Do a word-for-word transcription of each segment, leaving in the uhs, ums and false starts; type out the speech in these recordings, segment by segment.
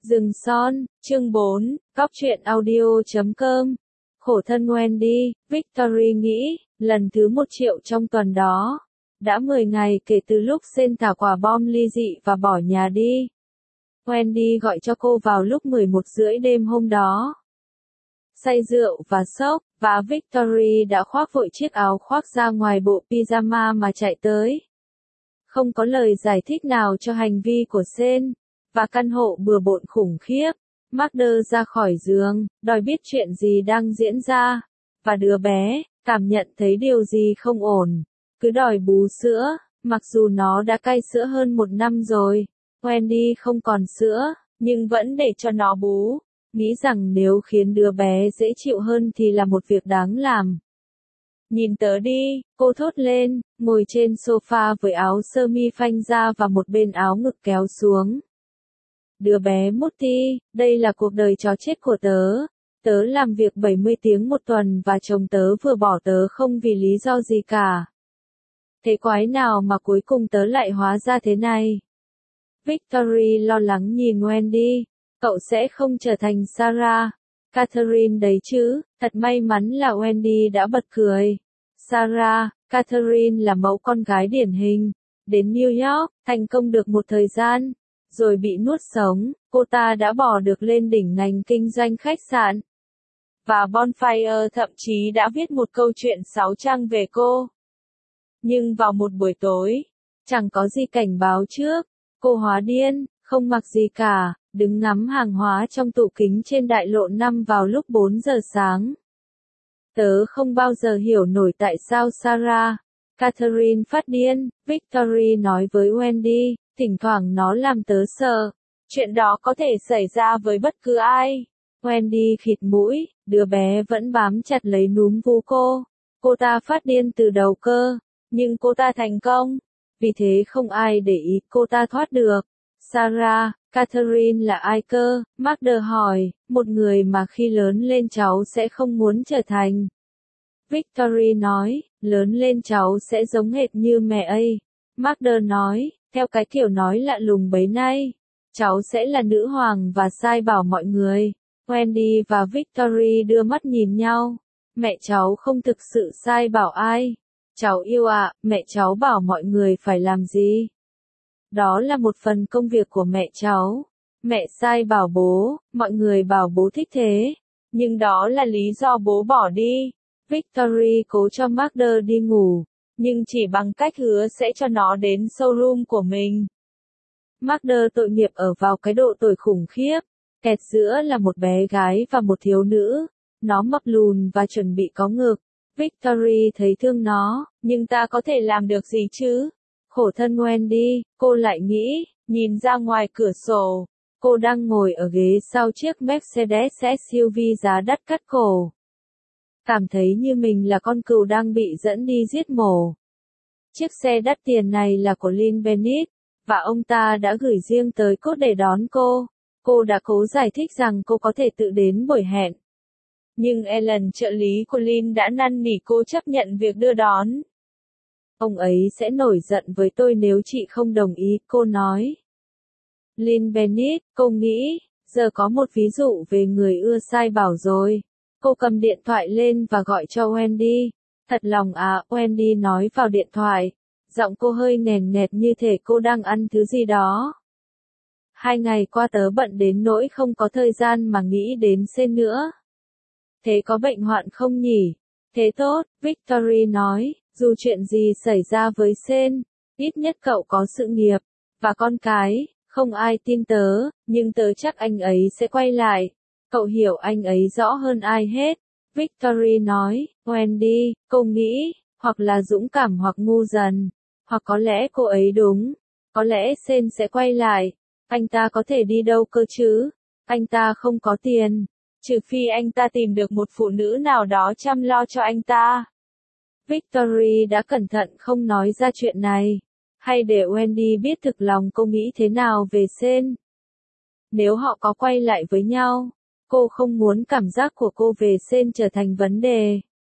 Rừng Son, chương bốn, Cóc truyện audio chấm com. Khổ thân Wendy, Victory nghĩ, lần thứ một triệu trong tuần đó. Đã mười ngày kể từ lúc Shane thả quả bom ly dị và bỏ nhà đi. Wendy gọi cho cô vào lúc mười một rưỡi đêm hôm đó. Say rượu và sốc, và Victory đã khoác vội chiếc áo khoác ra ngoài bộ pyjama mà chạy tới. Không có lời giải thích nào cho hành vi của Shane, và căn hộ bừa bộn khủng khiếp. Marder ra khỏi giường, đòi biết chuyện gì đang diễn ra, và đứa bé, cảm nhận thấy điều gì không ổn, cứ đòi bú sữa, mặc dù nó đã cai sữa hơn một năm rồi. Wendy không còn sữa, nhưng vẫn để cho nó bú, nghĩ rằng nếu khiến đứa bé dễ chịu hơn thì là một việc đáng làm. Nhìn tớ đi, cô thốt lên, ngồi trên sofa với áo sơ mi phanh ra và một bên áo ngực kéo xuống. Đứa bé Mutty, đây là cuộc đời chó chết của tớ. Tớ làm việc bảy mươi tiếng một tuần và chồng tớ vừa bỏ tớ không vì lý do gì cả. Thế quái nào mà cuối cùng tớ lại hóa ra thế này? Victory lo lắng nhìn Wendy, cậu sẽ không trở thành Sarah, Catherine đấy chứ. Thật may mắn là Wendy đã bật cười. Sarah, Catherine là mẫu con gái điển hình, đến New York, thành công được một thời gian, rồi bị nuốt sống. Cô ta đã bỏ được lên đỉnh ngành kinh doanh khách sạn. Và Bonfire thậm chí đã viết một câu chuyện sáu trang về cô. Nhưng vào một buổi tối, chẳng có gì cảnh báo trước, cô hóa điên, không mặc gì cả, đứng ngắm hàng hóa trong tủ kính trên đại lộ năm vào lúc bốn giờ sáng. Tớ không bao giờ hiểu nổi tại sao Sarah, Catherine phát điên, Victory nói với Wendy, thỉnh thoảng nó làm tớ sợ. Chuyện đó có thể xảy ra với bất cứ ai. Wendy khịt mũi, đứa bé vẫn bám chặt lấy núm vú cô. Cô ta phát điên từ đầu cơ, nhưng cô ta thành công. Vì thế không ai để ý cô ta thoát được. Sarah, Catherine là ai cơ? Marder hỏi, một người mà khi lớn lên cháu sẽ không muốn trở thành. Victory nói, lớn lên cháu sẽ giống hệt như mẹ ấy. Marder nói, theo cái kiểu nói lạ lùng bấy nay, cháu sẽ là nữ hoàng và sai bảo mọi người. Wendy và Victory đưa mắt nhìn nhau. Mẹ cháu không thực sự sai bảo ai. Cháu yêu ạ, à, mẹ cháu bảo mọi người phải làm gì. Đó là một phần công việc của mẹ cháu. Mẹ sai bảo bố, mọi người bảo bố thích thế. Nhưng đó là lý do bố bỏ đi. Victory cố cho Marder đi ngủ, nhưng chỉ bằng cách hứa sẽ cho nó đến showroom của mình. Marder tội nghiệp ở vào cái độ tuổi khủng khiếp, kẹt giữa là một bé gái và một thiếu nữ. Nó mập lùn và chuẩn bị có ngực. Victory thấy thương nó, nhưng ta có thể làm được gì chứ? Khổ thân Wendy, cô lại nghĩ, nhìn ra ngoài cửa sổ. Cô đang ngồi ở ghế sau chiếc Mercedes ét u vê giá đắt cắt cổ. Cảm thấy như mình là con cừu đang bị dẫn đi giết mổ. Chiếc xe đắt tiền này là của Lynn Bennett, và ông ta đã gửi riêng tới cốt để đón cô. Cô đã cố giải thích rằng cô có thể tự đến buổi hẹn. Nhưng Ellen, trợ lý của Lynn, đã năn nỉ cô chấp nhận việc đưa đón. Ông ấy sẽ nổi giận với tôi nếu chị không đồng ý, cô nói. Lynn Bennett, cô nghĩ, giờ có một ví dụ về người ưa sai bảo rồi. Cô cầm điện thoại lên và gọi cho Wendy. Thật lòng à, Wendy nói vào điện thoại. Giọng cô hơi nèn nẹt như thể cô đang ăn thứ gì đó. Hai ngày qua tớ bận đến nỗi không có thời gian mà nghĩ đến Shane nữa. Thế có bệnh hoạn không nhỉ? Thế tốt, Victory nói, dù chuyện gì xảy ra với Shane, ít nhất cậu có sự nghiệp, và con cái, không ai tin tớ, nhưng tớ chắc anh ấy sẽ quay lại. Cậu hiểu anh ấy rõ hơn ai hết. Victory nói, Wendy, cô nghĩ, hoặc là dũng cảm hoặc ngu dần, hoặc có lẽ cô ấy đúng. Có lẽ Shane sẽ quay lại. Anh ta có thể đi đâu cơ chứ? Anh ta không có tiền. Trừ phi anh ta tìm được một phụ nữ nào đó chăm lo cho anh ta. Victory đã cẩn thận không nói ra chuyện này. Hay để Wendy biết thực lòng cô nghĩ thế nào về Shane. Nếu họ có quay lại với nhau, cô không muốn cảm giác của cô về Shane trở thành vấn đề.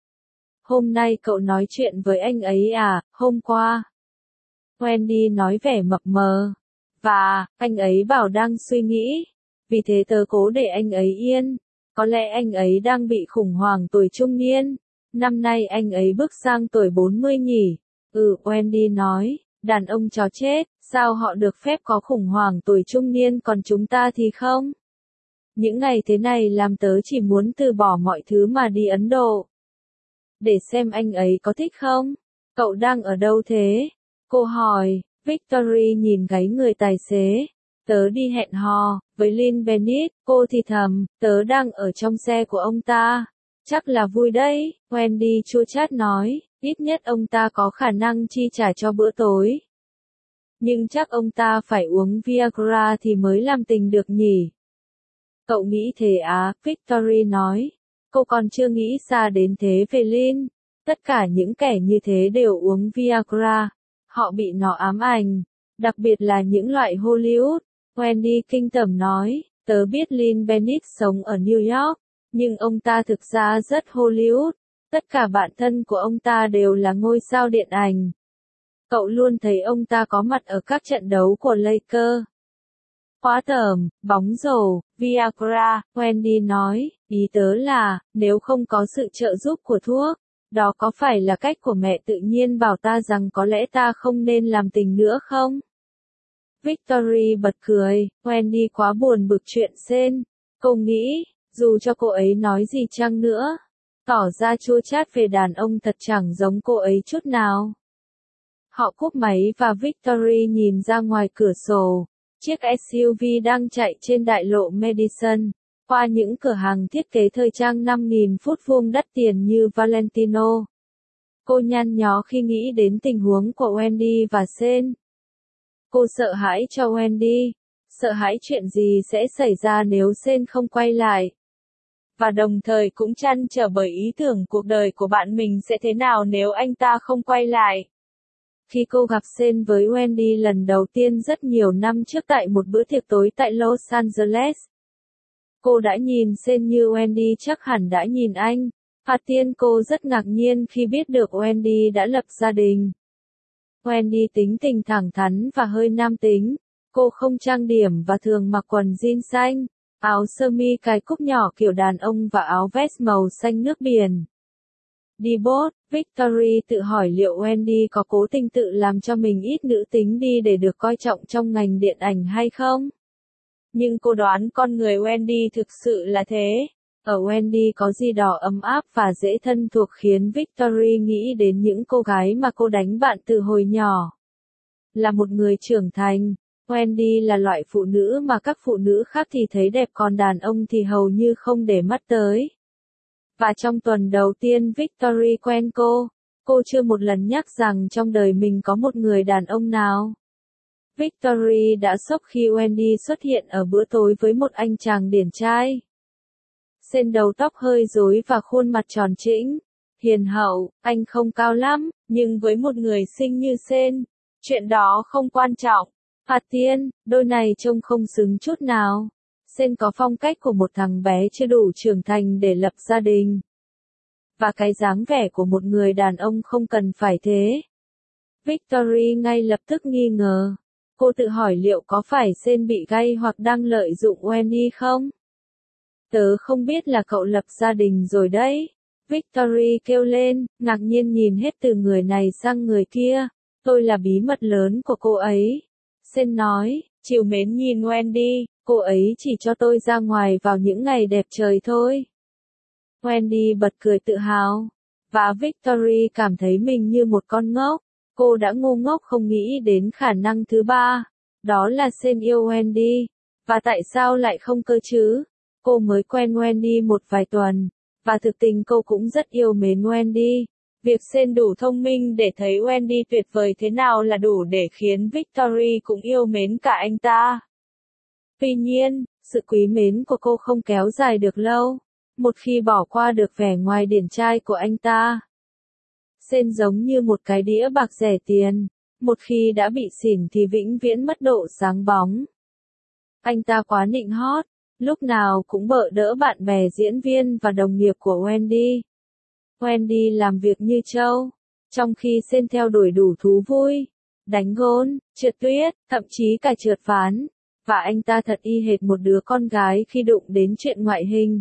Hôm nay cậu nói chuyện với anh ấy à? Hôm qua. Wendy nói vẻ mập mờ. Và, anh ấy bảo đang suy nghĩ. vì thế tớ cố để anh ấy yên. Có lẽ anh ấy đang bị khủng hoảng tuổi trung niên. Năm nay anh ấy bước sang tuổi bốn mươi nhỉ? Ừ, Wendy nói, đàn ông chó chết, sao họ được phép có khủng hoảng tuổi trung niên còn chúng ta thì không? Những ngày thế này làm tớ chỉ muốn từ bỏ mọi thứ mà đi Ấn Độ. Để xem anh ấy có thích không? Cậu đang ở đâu thế? Cô hỏi. Victory nhìn gáy người tài xế. Tớ đi hẹn hò với Lynn Bennett. Cô thì thầm, tớ đang ở trong xe của ông ta. Chắc là vui đấy, Wendy chua chát nói, ít nhất ông ta có khả năng chi trả cho bữa tối. Nhưng chắc ông ta phải uống Viagra thì mới làm tình được nhỉ? Cậu nghĩ thế à? Victory nói. Cô còn chưa nghĩ xa đến thế về Lynn. Tất cả những kẻ như thế đều uống Viagra. Họ bị nó ám ảnh. Đặc biệt là những loại Hollywood. Wendy kinh tởm nói, tớ biết Lynn Bennett sống ở New York, nhưng ông ta thực ra rất Hollywood. Tất cả bạn thân của ông ta đều là ngôi sao điện ảnh. Cậu luôn thấy ông ta có mặt ở các trận đấu của Lakers. Quá tởm, bóng rổ, Viagra, Wendy nói, ý tớ là, nếu không có sự trợ giúp của thuốc, đó có phải là cách của mẹ tự nhiên bảo ta rằng có lẽ ta không nên làm tình nữa không? Victory bật cười, Wendy quá buồn bực chuyện Sen. Cô nghĩ, dù cho cô ấy nói gì chăng nữa, tỏ ra chua chát về đàn ông thật chẳng giống cô ấy chút nào. Họ cúp máy và Victory nhìn ra ngoài cửa sổ. Chiếc ét u vê đang chạy trên đại lộ Madison, qua những cửa hàng thiết kế thời trang năm nghìn phút vuông đắt tiền như Valentino. Cô nhăn nhó khi nghĩ đến tình huống của Wendy và Sen. Cô sợ hãi cho Wendy, sợ hãi chuyện gì sẽ xảy ra nếu Sen không quay lại. Và đồng thời cũng trăn trở bởi ý tưởng cuộc đời của bạn mình sẽ thế nào nếu anh ta không quay lại. Khi cô gặp Sen với Wendy lần đầu tiên rất nhiều năm trước tại một bữa tiệc tối tại Los Angeles, cô đã nhìn Sen như Wendy chắc hẳn đã nhìn anh. Hà tiên cô rất ngạc nhiên khi biết được Wendy đã lập gia đình. Wendy tính tình thẳng thắn và hơi nam tính. Cô không trang điểm và thường mặc quần jean xanh, áo sơ mi cài cúc nhỏ kiểu đàn ông và áo vest màu xanh nước biển. Đi bốt, Victory tự hỏi liệu Wendy có cố tình tự làm cho mình ít nữ tính đi để được coi trọng trong ngành điện ảnh hay không? Nhưng cô đoán con người Wendy thực sự là thế. Ở Wendy có gì đó ấm áp và dễ thân thuộc khiến Victory nghĩ đến những cô gái mà cô đánh bạn từ hồi nhỏ. Là một người trưởng thành, Wendy là loại phụ nữ mà các phụ nữ khác thì thấy đẹp còn đàn ông thì hầu như không để mắt tới. Và trong tuần đầu tiên Victory quen cô, cô chưa một lần nhắc rằng trong đời mình có một người đàn ông nào. Victory đã sốc khi Wendy xuất hiện ở bữa tối với một anh chàng điển trai. Sen đầu tóc hơi rối và khuôn mặt tròn trĩnh, hiền hậu, anh không cao lắm, nhưng với một người xinh như Sen, chuyện đó không quan trọng. Hà tiên, đôi này trông không xứng chút nào. Sen có phong cách của một thằng bé chưa đủ trưởng thành để lập gia đình. Và cái dáng vẻ của một người đàn ông không cần phải thế. Victory ngay lập tức nghi ngờ. Cô tự hỏi liệu có phải Sen bị gay hoặc đang lợi dụng Wendy không? Tớ không biết là cậu lập gia đình rồi đấy. Victory kêu lên, ngạc nhiên nhìn hết từ người này sang người kia. Tôi là bí mật lớn của cô ấy. Sen nói, trìu mến nhìn Wendy, cô ấy chỉ cho tôi ra ngoài vào những ngày đẹp trời thôi. Wendy bật cười tự hào. Và Victory cảm thấy mình như một con ngốc. Cô đã ngu ngốc không nghĩ đến khả năng thứ ba. Đó là Sen yêu Wendy. Và tại sao lại không cơ chứ? Cô mới quen Wendy một vài tuần. Và thực tình cô cũng rất yêu mến Wendy. Việc Sen đủ thông minh để thấy Wendy tuyệt vời thế nào là đủ để khiến Victory cũng yêu mến cả anh ta. Tuy nhiên, sự quý mến của cô không kéo dài được lâu. Một khi bỏ qua được vẻ ngoài điển trai của anh ta, Sen giống như một cái đĩa bạc rẻ tiền. Một khi đã bị xỉn thì vĩnh viễn mất độ sáng bóng. Anh ta quá nịnh hót, lúc nào cũng bợ đỡ bạn bè diễn viên và đồng nghiệp của Wendy. Wendy làm việc như trâu, trong khi Sen theo đuổi đủ thú vui, đánh gôn, trượt tuyết, thậm chí cả trượt ván. và anh ta thật y hệt một đứa con gái khi đụng đến chuyện ngoại hình.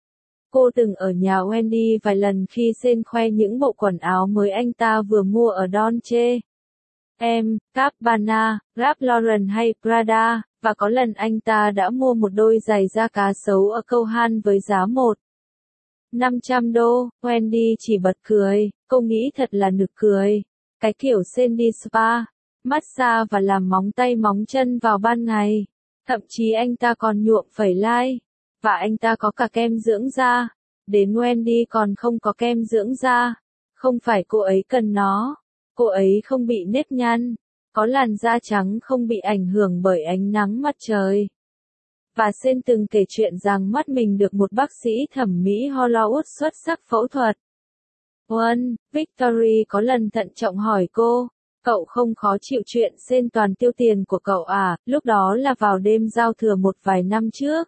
Cô từng ở nhà Wendy vài lần khi Sen khoe những bộ quần áo mới anh ta vừa mua ở Dolce Em, Gabbana, Ralph Lauren hay Prada, và có lần anh ta đã mua một đôi giày da cá sấu ở Câu Han với giá một nghìn năm trăm đô. Wendy chỉ bật cười, cô nghĩ thật là nực cười. Cái kiểu Sen đi spa, massage và làm móng tay móng chân vào ban ngày. Thậm chí anh ta còn nhuộm phẩy lai. Và anh ta có cả kem dưỡng da. Đến Wendy còn không có kem dưỡng da. Không phải cô ấy cần nó. Cô ấy không bị nếp nhăn. Có làn da trắng không bị ảnh hưởng bởi ánh nắng mặt trời. Và Sen từng kể chuyện rằng mắt mình được một bác sĩ thẩm mỹ Hollywood xuất sắc phẫu thuật. One, Victory có lần thận trọng hỏi cô, cậu không khó chịu chuyện Sen toàn tiêu tiền của cậu à, lúc đó là vào đêm giao thừa một vài năm trước.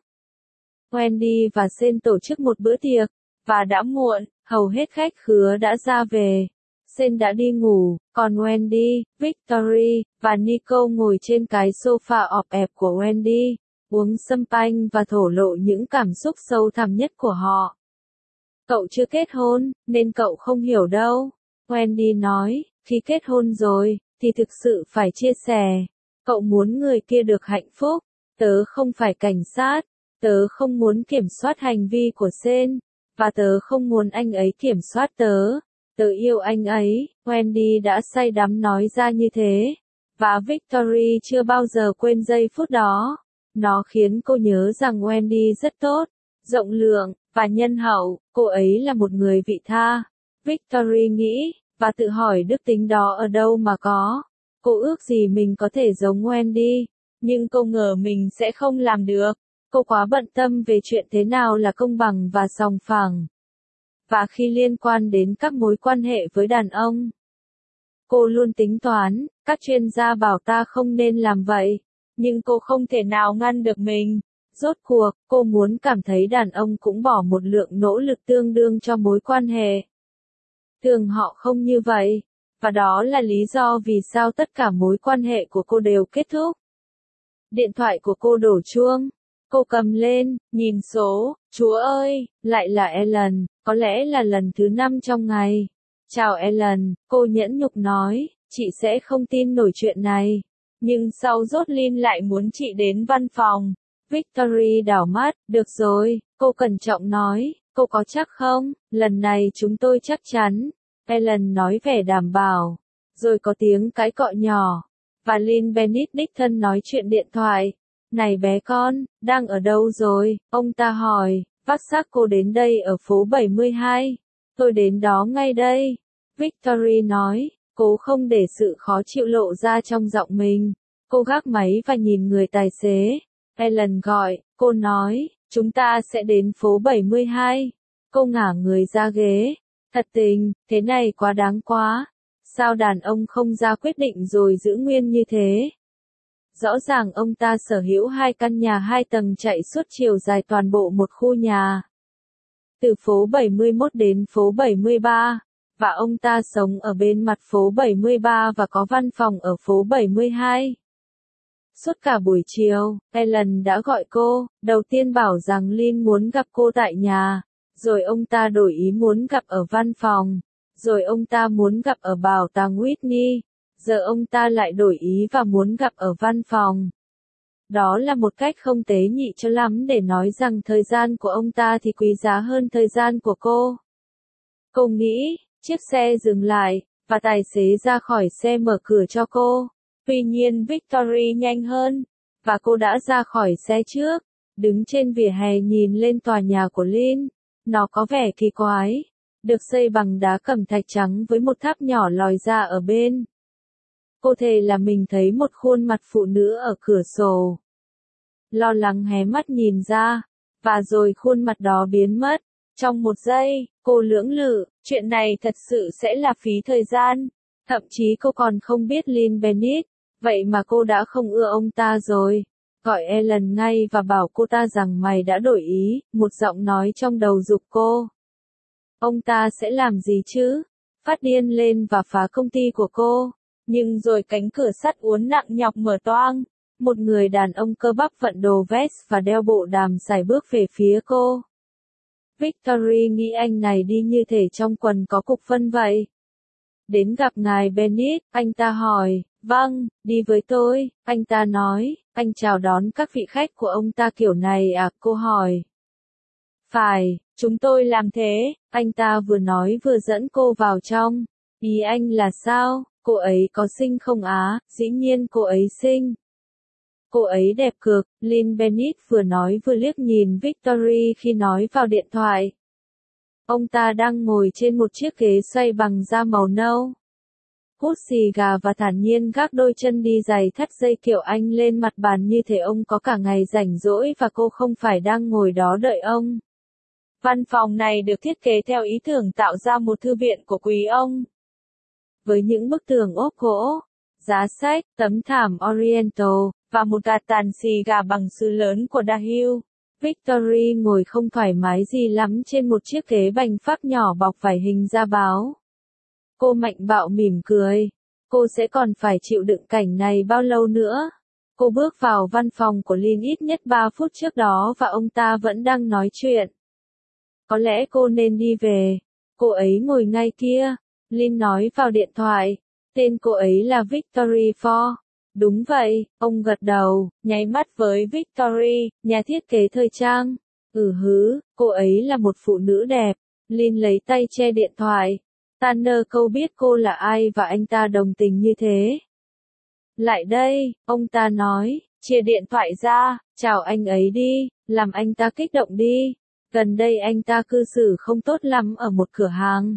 Wendy và Sen tổ chức một bữa tiệc, và đã muộn, hầu hết khách khứa đã ra về. Sen đã đi ngủ, còn Wendy, Victory, và Nico ngồi trên cái sofa ọp ẹp của Wendy, uống champagne và thổ lộ những cảm xúc sâu thẳm nhất của họ. Cậu chưa kết hôn, nên cậu không hiểu đâu. Wendy nói, khi kết hôn rồi, thì thực sự phải chia sẻ. Cậu muốn người kia được hạnh phúc. Tớ không phải cảnh sát. Tớ không muốn kiểm soát hành vi của Sen. Và tớ không muốn anh ấy kiểm soát tớ. Tớ yêu anh ấy. Wendy đã say đắm nói ra như thế. Và Victory chưa bao giờ quên giây phút đó. Nó khiến cô nhớ rằng Wendy rất tốt, rộng lượng, và nhân hậu. Cô ấy là một người vị tha. Victory nghĩ, và tự hỏi đức tính đó ở đâu mà có. Cô ước gì mình có thể giống Wendy, nhưng cô ngờ mình sẽ không làm được. Cô quá bận tâm về chuyện thế nào là công bằng và sòng phẳng. Và khi liên quan đến các mối quan hệ với đàn ông, cô luôn tính toán, các chuyên gia bảo ta không nên làm vậy. Nhưng cô không thể nào ngăn được mình. Rốt cuộc, cô muốn cảm thấy đàn ông cũng bỏ một lượng nỗ lực tương đương cho mối quan hệ. Thường họ không như vậy. Và đó là lý do vì sao tất cả mối quan hệ của cô đều kết thúc. Điện thoại của cô đổ chuông. Cô cầm lên, nhìn số, Chúa ơi, lại là Ellen, có lẽ là lần thứ năm trong ngày. Chào Ellen, cô nhẫn nhục nói, chị sẽ không tin nổi chuyện này. Nhưng sau Jocelyn lại muốn chị đến văn phòng. Victory đảo mắt, được rồi, cô cẩn trọng nói, cô có chắc không, lần này chúng tôi chắc chắn. Ellen nói vẻ đảm bảo. Rồi có tiếng cãi cọ nhỏ. Và Lynn Bennett đích thân nói chuyện điện thoại. Này bé con, đang ở đâu rồi? Ông ta hỏi, vác xác cô đến đây ở phố bảy mươi hai. Tôi đến đó ngay đây. Victory nói, cố không để sự khó chịu lộ ra trong giọng mình. Cô gác máy và nhìn người tài xế. Ellen gọi, cô nói, chúng ta sẽ đến phố bảy mươi hai. Cô ngả người ra ghế. Thật tình, thế này quá đáng quá. Sao đàn ông không ra quyết định rồi giữ nguyên như thế? Rõ ràng ông ta sở hữu hai căn nhà hai tầng chạy suốt chiều dài toàn bộ một khu nhà. Từ phố bảy mươi mốt đến phố bảy mươi ba. Và ông ta sống ở bên mặt phố bảy mươi ba và có văn phòng ở phố bảy mươi hai. Suốt cả buổi chiều, Ellen đã gọi cô, đầu tiên bảo rằng Lynn muốn gặp cô tại nhà, rồi ông ta đổi ý muốn gặp ở văn phòng, rồi ông ta muốn gặp ở bảo tàng Whitney, giờ ông ta lại đổi ý và muốn gặp ở văn phòng. Đó là một cách không tế nhị cho lắm để nói rằng thời gian của ông ta thì quý giá hơn thời gian của cô. Cô nghĩ, chiếc xe dừng lại, và tài xế ra khỏi xe mở cửa cho cô. Tuy nhiên Victory nhanh hơn, và cô đã ra khỏi xe trước, đứng trên vỉa hè nhìn lên tòa nhà của Lynn. Nó có vẻ kỳ quái, được xây bằng đá cẩm thạch trắng với một tháp nhỏ lòi ra ở bên. Cô thề là mình thấy một khuôn mặt phụ nữ ở cửa sổ. Lo lắng hé mắt nhìn ra, và rồi khuôn mặt đó biến mất. Trong một giây, cô lưỡng lự, chuyện này thật sự sẽ là phí thời gian. Thậm chí cô còn không biết Lynn Bennett, vậy mà cô đã không ưa ông ta rồi. Gọi Ellen ngay và bảo cô ta rằng mày đã đổi ý, một giọng nói trong đầu giục cô. Ông ta sẽ làm gì chứ? Phát điên lên và phá công ty của cô. Nhưng rồi cánh cửa sắt uốn nặng nhọc mở toang. Một người đàn ông cơ bắp vận đồ vest và đeo bộ đàm sải bước về phía cô. Victory nghĩ anh này đi như thể trong quần có cục phân vậy. Đến gặp ngài Bennett, anh ta hỏi, vâng, đi với tôi, anh ta nói, anh chào đón các vị khách của ông ta kiểu này à, cô hỏi. Phải, chúng tôi làm thế, anh ta vừa nói vừa dẫn cô vào trong. Ý anh là sao, cô ấy có xinh không á, dĩ nhiên cô ấy xinh. Cô ấy đẹp cực, Lynn Bennett vừa nói vừa liếc nhìn Victory khi nói vào điện thoại. Ông ta đang ngồi trên một chiếc ghế xoay bằng da màu nâu. Hút xì gà và thản nhiên gác đôi chân đi giày thắt dây kiểu Anh lên mặt bàn như thể ông có cả ngày rảnh rỗi và cô không phải đang ngồi đó đợi ông. Văn phòng này được thiết kế theo ý tưởng tạo ra một thư viện của quý ông. Với những bức tường ốp gỗ, giá sách, tấm thảm Oriental, và một gạt tàn xì gà bằng sứ lớn của Daewoo. Victory ngồi không thoải mái gì lắm trên một chiếc ghế bành phác nhỏ bọc vải hình da báo. Cô mạnh bạo mỉm cười. Cô sẽ còn phải chịu đựng cảnh này bao lâu nữa? Cô bước vào văn phòng của Lynn ít nhất ba phút trước đó và ông ta vẫn đang nói chuyện. Có lẽ cô nên đi về. Cô ấy ngồi ngay kia. Lynn nói vào điện thoại. Tên cô ấy là Victory Ford. Đúng vậy, ông gật đầu, nháy mắt với Victory, nhà thiết kế thời trang. Ừ hứ, cô ấy là một phụ nữ đẹp. Lynn lấy tay che điện thoại. Tanner câu biết cô là ai và anh ta đồng tình như thế. Lại đây, ông ta nói, chia điện thoại ra, chào anh ấy đi, làm anh ta kích động đi. Gần đây anh ta cư xử không tốt lắm ở một cửa hàng.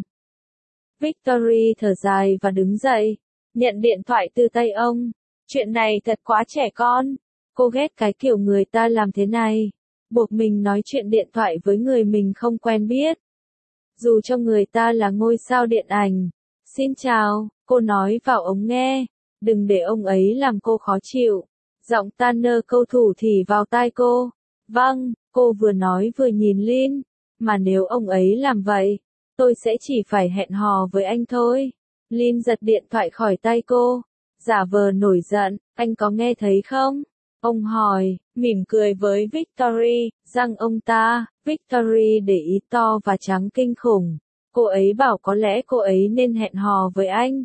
Victory thở dài và đứng dậy, nhận điện thoại từ tay ông. Chuyện này thật quá trẻ con. Cô ghét cái kiểu người ta làm thế này. Buộc mình nói chuyện điện thoại với người mình không quen biết. Dù cho người ta là ngôi sao điện ảnh. Xin chào, cô nói vào ống nghe. Đừng để ông ấy làm cô khó chịu. Giọng Tanner câu thủ thì vào tai cô. Vâng, cô vừa nói vừa nhìn Lynn. Mà nếu ông ấy làm vậy, tôi sẽ chỉ phải hẹn hò với anh thôi. Lynn giật điện thoại khỏi tay cô. Giả vờ nổi giận, anh có nghe thấy không? Ông hỏi, mỉm cười với Victory, rằng ông ta, Victory để ý to và trắng kinh khủng. Cô ấy bảo có lẽ cô ấy nên hẹn hò với anh.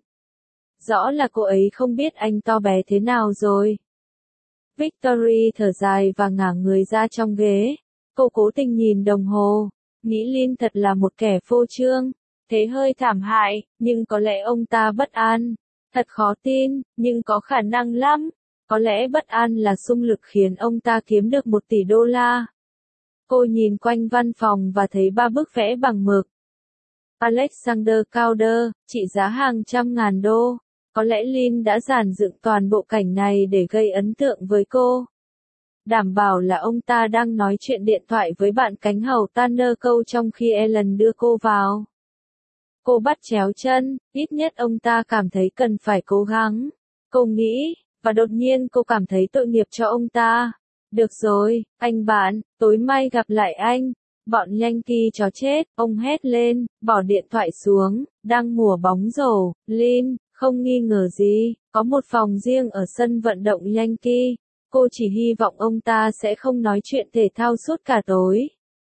Rõ là cô ấy không biết anh to bé thế nào rồi. Victory thở dài và ngả người ra trong ghế. Cô cố tình nhìn đồng hồ. Nghĩ Lynn thật là một kẻ phô trương. Thế hơi thảm hại, nhưng có lẽ ông ta bất an. Thật khó tin, nhưng có khả năng lắm. Có lẽ bất an là xung lực khiến ông ta kiếm được một tỷ đô la. Cô nhìn quanh văn phòng và thấy ba bức vẽ bằng mực. Alexander Calder, trị giá hàng trăm ngàn đô. Có lẽ Lynn đã dàn dựng toàn bộ cảnh này để gây ấn tượng với cô. Đảm bảo là ông ta đang nói chuyện điện thoại với bạn cánh hầu Tanner câu trong khi Ellen đưa cô vào. Cô bắt chéo chân, ít nhất ông ta cảm thấy cần phải cố gắng. Cô nghĩ, và đột nhiên cô cảm thấy tội nghiệp cho ông ta. Được rồi, anh bạn, tối mai gặp lại anh. Bọn Yankee chó chết, ông hét lên, bỏ điện thoại xuống, đang mùa bóng rổ, Lynn, không nghi ngờ gì, có một phòng riêng ở sân vận động Yankee. Cô chỉ hy vọng ông ta sẽ không nói chuyện thể thao suốt cả tối.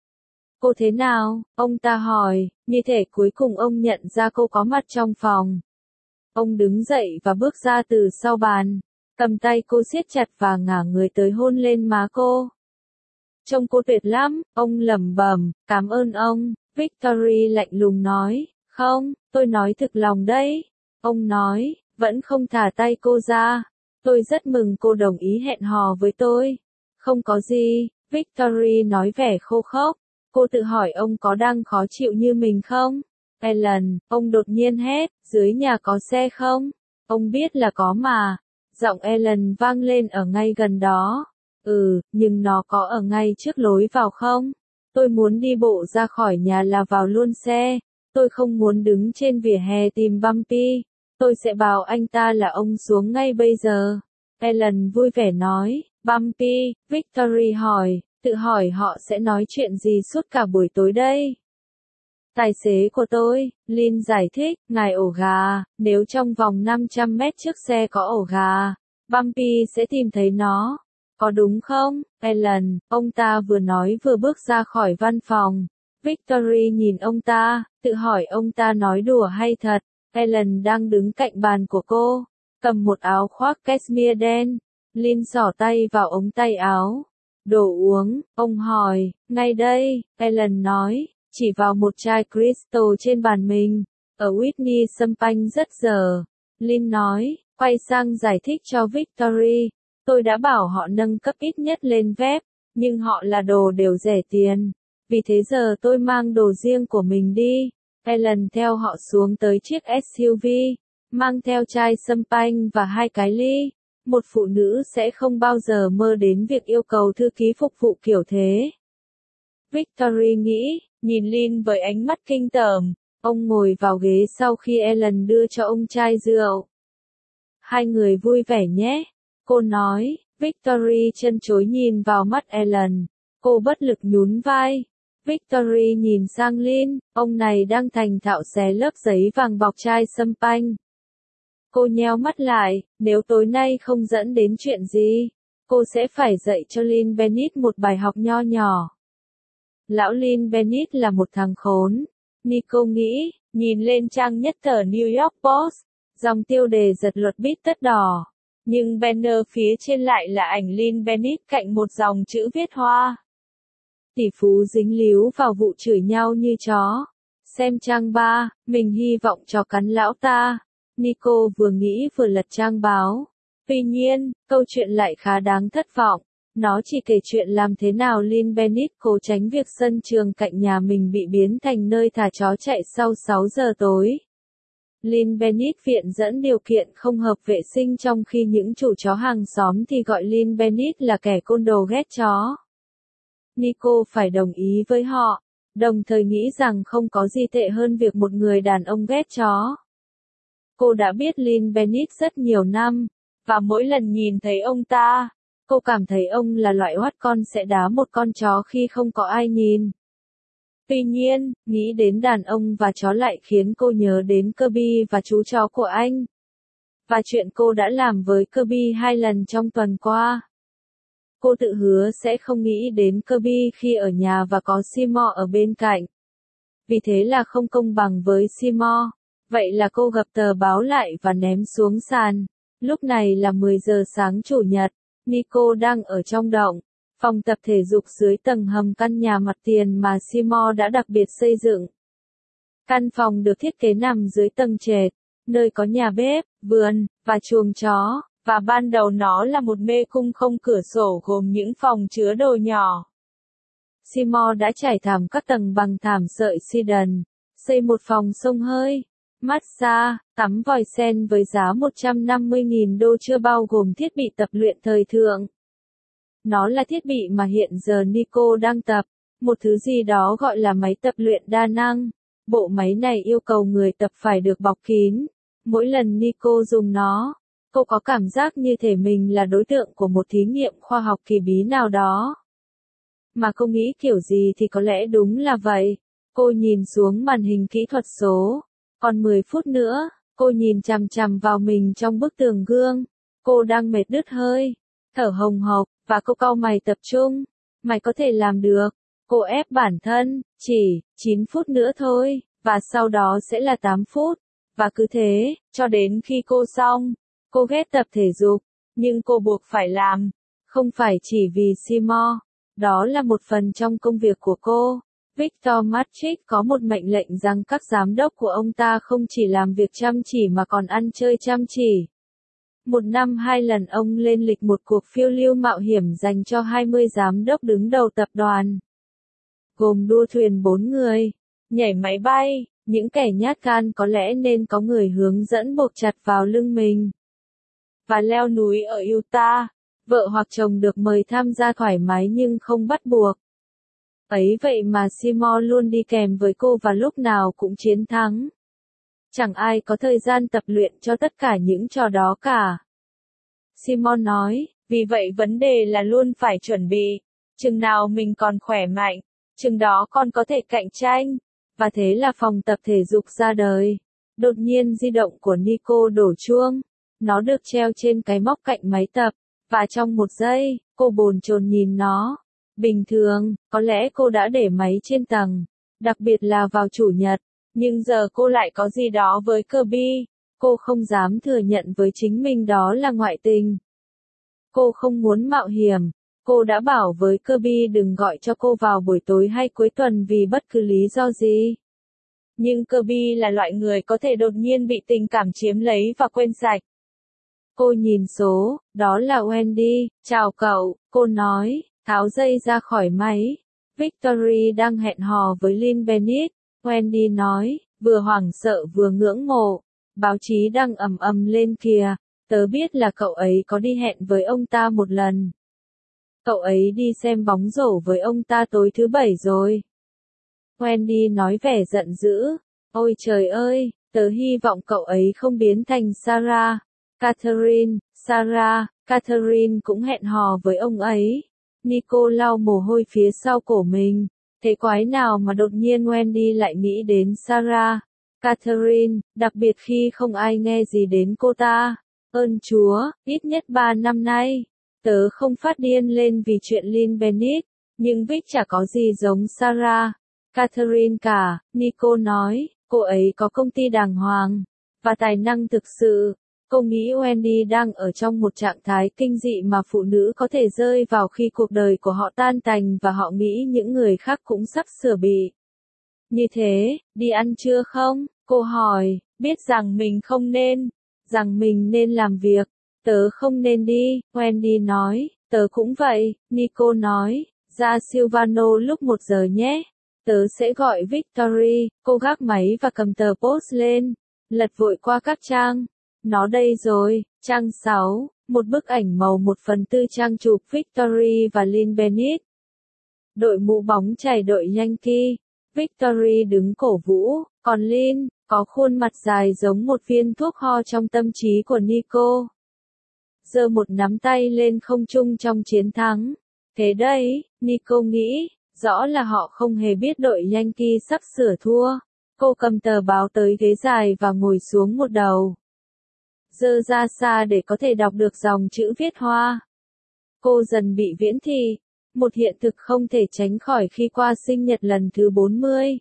Cô thế nào? Ông ta hỏi, như thể cuối cùng ông nhận ra cô có mặt trong phòng. Ông đứng dậy và bước ra từ sau bàn, cầm tay cô siết chặt và ngả người tới hôn lên má cô. Trông cô tuyệt lắm, ông lẩm bẩm, cảm ơn ông. Victory lạnh lùng nói, không, tôi nói thực lòng đấy. Ông nói, vẫn không thả tay cô ra. Tôi rất mừng cô đồng ý hẹn hò với tôi. Không có gì, Victory nói vẻ khô khốc. Cô tự hỏi ông có đang khó chịu như mình không? Ellen, ông đột nhiên hét, dưới nhà có xe không? Ông biết là có mà. Giọng Ellen vang lên ở ngay gần đó. Ừ, nhưng nó có ở ngay trước lối vào không? Tôi muốn đi bộ ra khỏi nhà là vào luôn xe. Tôi không muốn đứng trên vỉa hè tìm Bumpy. Tôi sẽ bảo anh ta là ông xuống ngay bây giờ. Ellen vui vẻ nói, Bumpy, Victory hỏi, tự hỏi họ sẽ nói chuyện gì suốt cả buổi tối đây. Tài xế của tôi, Lynn giải thích, ngài ổ gà, nếu trong vòng năm trăm mét trước xe có ổ gà, Bumpy sẽ tìm thấy nó. Có đúng không, Ellen? Ông ta vừa nói vừa bước ra khỏi văn phòng. Victory nhìn ông ta, tự hỏi ông ta nói đùa hay thật. Ellen đang đứng cạnh bàn của cô, cầm một áo khoác cashmere đen. Lynn xỏ tay vào ống tay áo. Đồ uống, ông hỏi. Ngay đây, Ellen nói, chỉ vào một chai Crystal trên bàn mình. Ở Whitney Champagne rất giờ. Lynn nói, quay sang giải thích cho Victory. Tôi đã bảo họ nâng cấp ít nhất lên web, nhưng họ là đồ đều rẻ tiền. Vì thế giờ tôi mang đồ riêng của mình đi. Ellen theo họ xuống tới chiếc ét u vê, mang theo chai champagne và hai cái ly. Một phụ nữ sẽ không bao giờ mơ đến việc yêu cầu thư ký phục vụ kiểu thế. Victory nghĩ, nhìn Lynn với ánh mắt kinh tởm. Ông ngồi vào ghế sau khi Ellen đưa cho ông chai rượu. Hai người vui vẻ nhé, cô nói. Victory chân chối nhìn vào mắt Ellen. Cô bất lực nhún vai. Victory nhìn sang Lynn, ông này đang thành thạo xé lớp giấy vàng bọc chai champagne. Cô nheo mắt lại, nếu tối nay không dẫn đến chuyện gì, cô sẽ phải dạy cho Lynn Bennett một bài học nho nhỏ. Lão Lynn Bennett là một thằng khốn. Nico nghĩ, nhìn lên trang nhất tờ New York Post, dòng tiêu đề giật luật bít tất đỏ. Nhưng banner phía trên lại là ảnh Lynn Bennett cạnh một dòng chữ viết hoa. Tỷ phú dính líu vào vụ chửi nhau như chó. Xem trang ba, mình hy vọng chó cắn lão ta. Nico vừa nghĩ vừa lật trang báo. Tuy nhiên, câu chuyện lại khá đáng thất vọng. Nó chỉ kể chuyện làm thế nào Lynn Bennett cố tránh việc sân trường cạnh nhà mình bị biến thành nơi thả chó chạy sau sáu giờ tối. Lynn Bennett viện dẫn điều kiện không hợp vệ sinh trong khi những chủ chó hàng xóm thì gọi Lynn Bennett là kẻ côn đồ ghét chó. Nico phải đồng ý với họ, đồng thời nghĩ rằng không có gì tệ hơn việc một người đàn ông ghét chó. Cô đã biết Lynn Bennett rất nhiều năm, và mỗi lần nhìn thấy ông ta, cô cảm thấy ông là loại oát con sẽ đá một con chó khi không có ai nhìn. Tuy nhiên, nghĩ đến đàn ông và chó lại khiến cô nhớ đến Kirby và chú chó của anh. Và chuyện cô đã làm với Kirby hai lần trong tuần qua. Cô tự hứa sẽ không nghĩ đến Kirby khi ở nhà và có Seymour ở bên cạnh. Vì thế là không công bằng với Seymour. Vậy là cô gập tờ báo lại và ném xuống sàn. Lúc này là mười giờ sáng chủ nhật. Nico đang ở trong động, phòng tập thể dục dưới tầng hầm căn nhà mặt tiền mà Seymour đã đặc biệt xây dựng. Căn phòng được thiết kế nằm dưới tầng trệt, nơi có nhà bếp, vườn, và chuồng chó, và ban đầu nó là một mê cung không cửa sổ gồm những phòng chứa đồ nhỏ. Seymour đã trải thảm các tầng bằng thảm sợi Sidan, xây một phòng xông hơi, massage, tắm vòi sen với giá một trăm năm mươi nghìn đô chưa bao gồm thiết bị tập luyện thời thượng. Nó là thiết bị mà hiện giờ Nico đang tập, một thứ gì đó gọi là máy tập luyện đa năng. Bộ máy này yêu cầu người tập phải được bọc kín. Mỗi lần Nico dùng nó, cô có cảm giác như thể mình là đối tượng của một thí nghiệm khoa học kỳ bí nào đó. Mà cô nghĩ kiểu gì thì có lẽ đúng là vậy. Cô nhìn xuống màn hình kỹ thuật số. Còn mười phút nữa, cô nhìn chằm chằm vào mình trong bức tường gương. Cô đang mệt đứt hơi, thở hồng hộc, và cô cau mày tập trung. Mày có thể làm được. Cô ép bản thân, chỉ chín phút nữa thôi, và sau đó sẽ là tám phút. Và cứ thế, cho đến khi cô xong. Cô ghét tập thể dục, nhưng cô buộc phải làm. Không phải chỉ vì Seymour. Đó là một phần trong công việc của cô. Victor Matrix có một mệnh lệnh rằng các giám đốc của ông ta không chỉ làm việc chăm chỉ mà còn ăn chơi chăm chỉ. Một năm hai lần ông lên lịch một cuộc phiêu lưu mạo hiểm dành cho hai mươi giám đốc đứng đầu tập đoàn. Gồm đua thuyền bốn người, nhảy máy bay, những kẻ nhát gan có lẽ nên có người hướng dẫn buộc chặt vào lưng mình. Và leo núi ở Utah, vợ hoặc chồng được mời tham gia thoải mái nhưng không bắt buộc. Ấy vậy mà Seymour luôn đi kèm với cô và lúc nào cũng chiến thắng. Chẳng ai có thời gian tập luyện cho tất cả những trò đó cả. Seymour nói, vì vậy vấn đề là luôn phải chuẩn bị. Chừng nào mình còn khỏe mạnh, chừng đó con có thể cạnh tranh. Và thế là phòng tập thể dục ra đời. Đột nhiên di động của Nico đổ chuông. Nó được treo trên cái móc cạnh máy tập, và trong một giây, cô bồn chồn nhìn nó. Bình thường, có lẽ cô đã để máy trên tầng, đặc biệt là vào chủ nhật, nhưng giờ cô lại có gì đó với Kirby. Cô không dám thừa nhận với chính mình đó là ngoại tình. Cô không muốn mạo hiểm. Cô đã bảo với Kirby đừng gọi cho cô vào buổi tối hay cuối tuần vì bất cứ lý do gì. Nhưng Kirby là loại người có thể đột nhiên bị tình cảm chiếm lấy và quên sạch. Cô nhìn số, đó là Wendy, chào cậu, cô nói, tháo dây ra khỏi máy. Victory đang hẹn hò với Lynn Bennett, Wendy nói, vừa hoảng sợ vừa ngưỡng mộ. Báo chí đang ầm ầm lên kìa, tớ biết là cậu ấy có đi hẹn với ông ta một lần. Cậu ấy đi xem bóng rổ với ông ta tối thứ bảy rồi. Wendy nói vẻ giận dữ, ôi trời ơi, tớ hy vọng cậu ấy không biến thành Sarah. Catherine, Sarah, Catherine cũng hẹn hò với ông ấy. Nico lau mồ hôi phía sau cổ mình. Thế quái nào mà đột nhiên Wendy lại nghĩ đến Sarah. Catherine, đặc biệt khi không ai nghe gì đến cô ta. Ơn Chúa, ít nhất ba năm nay, tớ không phát điên lên vì chuyện Lynn Bennett, nhưng Vic chả có gì giống Sarah. Catherine cả, Nico nói, cô ấy có công ty đàng hoàng, và tài năng thực sự. Cô nghĩ Wendy đang ở trong một trạng thái kinh dị mà phụ nữ có thể rơi vào khi cuộc đời của họ tan tành và họ nghĩ những người khác cũng sắp sửa bị. Như thế, đi ăn trưa không? Cô hỏi, biết rằng mình không nên, rằng mình nên làm việc. Tớ không nên đi, Wendy nói, tớ cũng vậy, Nico nói, ra Silvano lúc một giờ nhé. Tớ sẽ gọi Victory, cô gác máy và cầm tờ post lên, lật vội qua các trang. Nó đây rồi, trang sáu, một bức ảnh màu một phần tư trang chụp Victory và Lynn Bennett. Đội mũ bóng chày đội Yankee, Victory đứng cổ vũ, còn Lynn, có khuôn mặt dài giống một viên thuốc ho trong tâm trí của Nico. Giơ một nắm tay lên không trung trong chiến thắng. Thế đây, Nico nghĩ, rõ là họ không hề biết đội Yankee sắp sửa thua. Cô cầm tờ báo tới ghế dài và ngồi xuống một đầu. Giơ ra xa để có thể đọc được dòng chữ viết hoa. Cô dần bị viễn thị, một hiện thực không thể tránh khỏi khi qua sinh nhật lần thứ bốn mươi.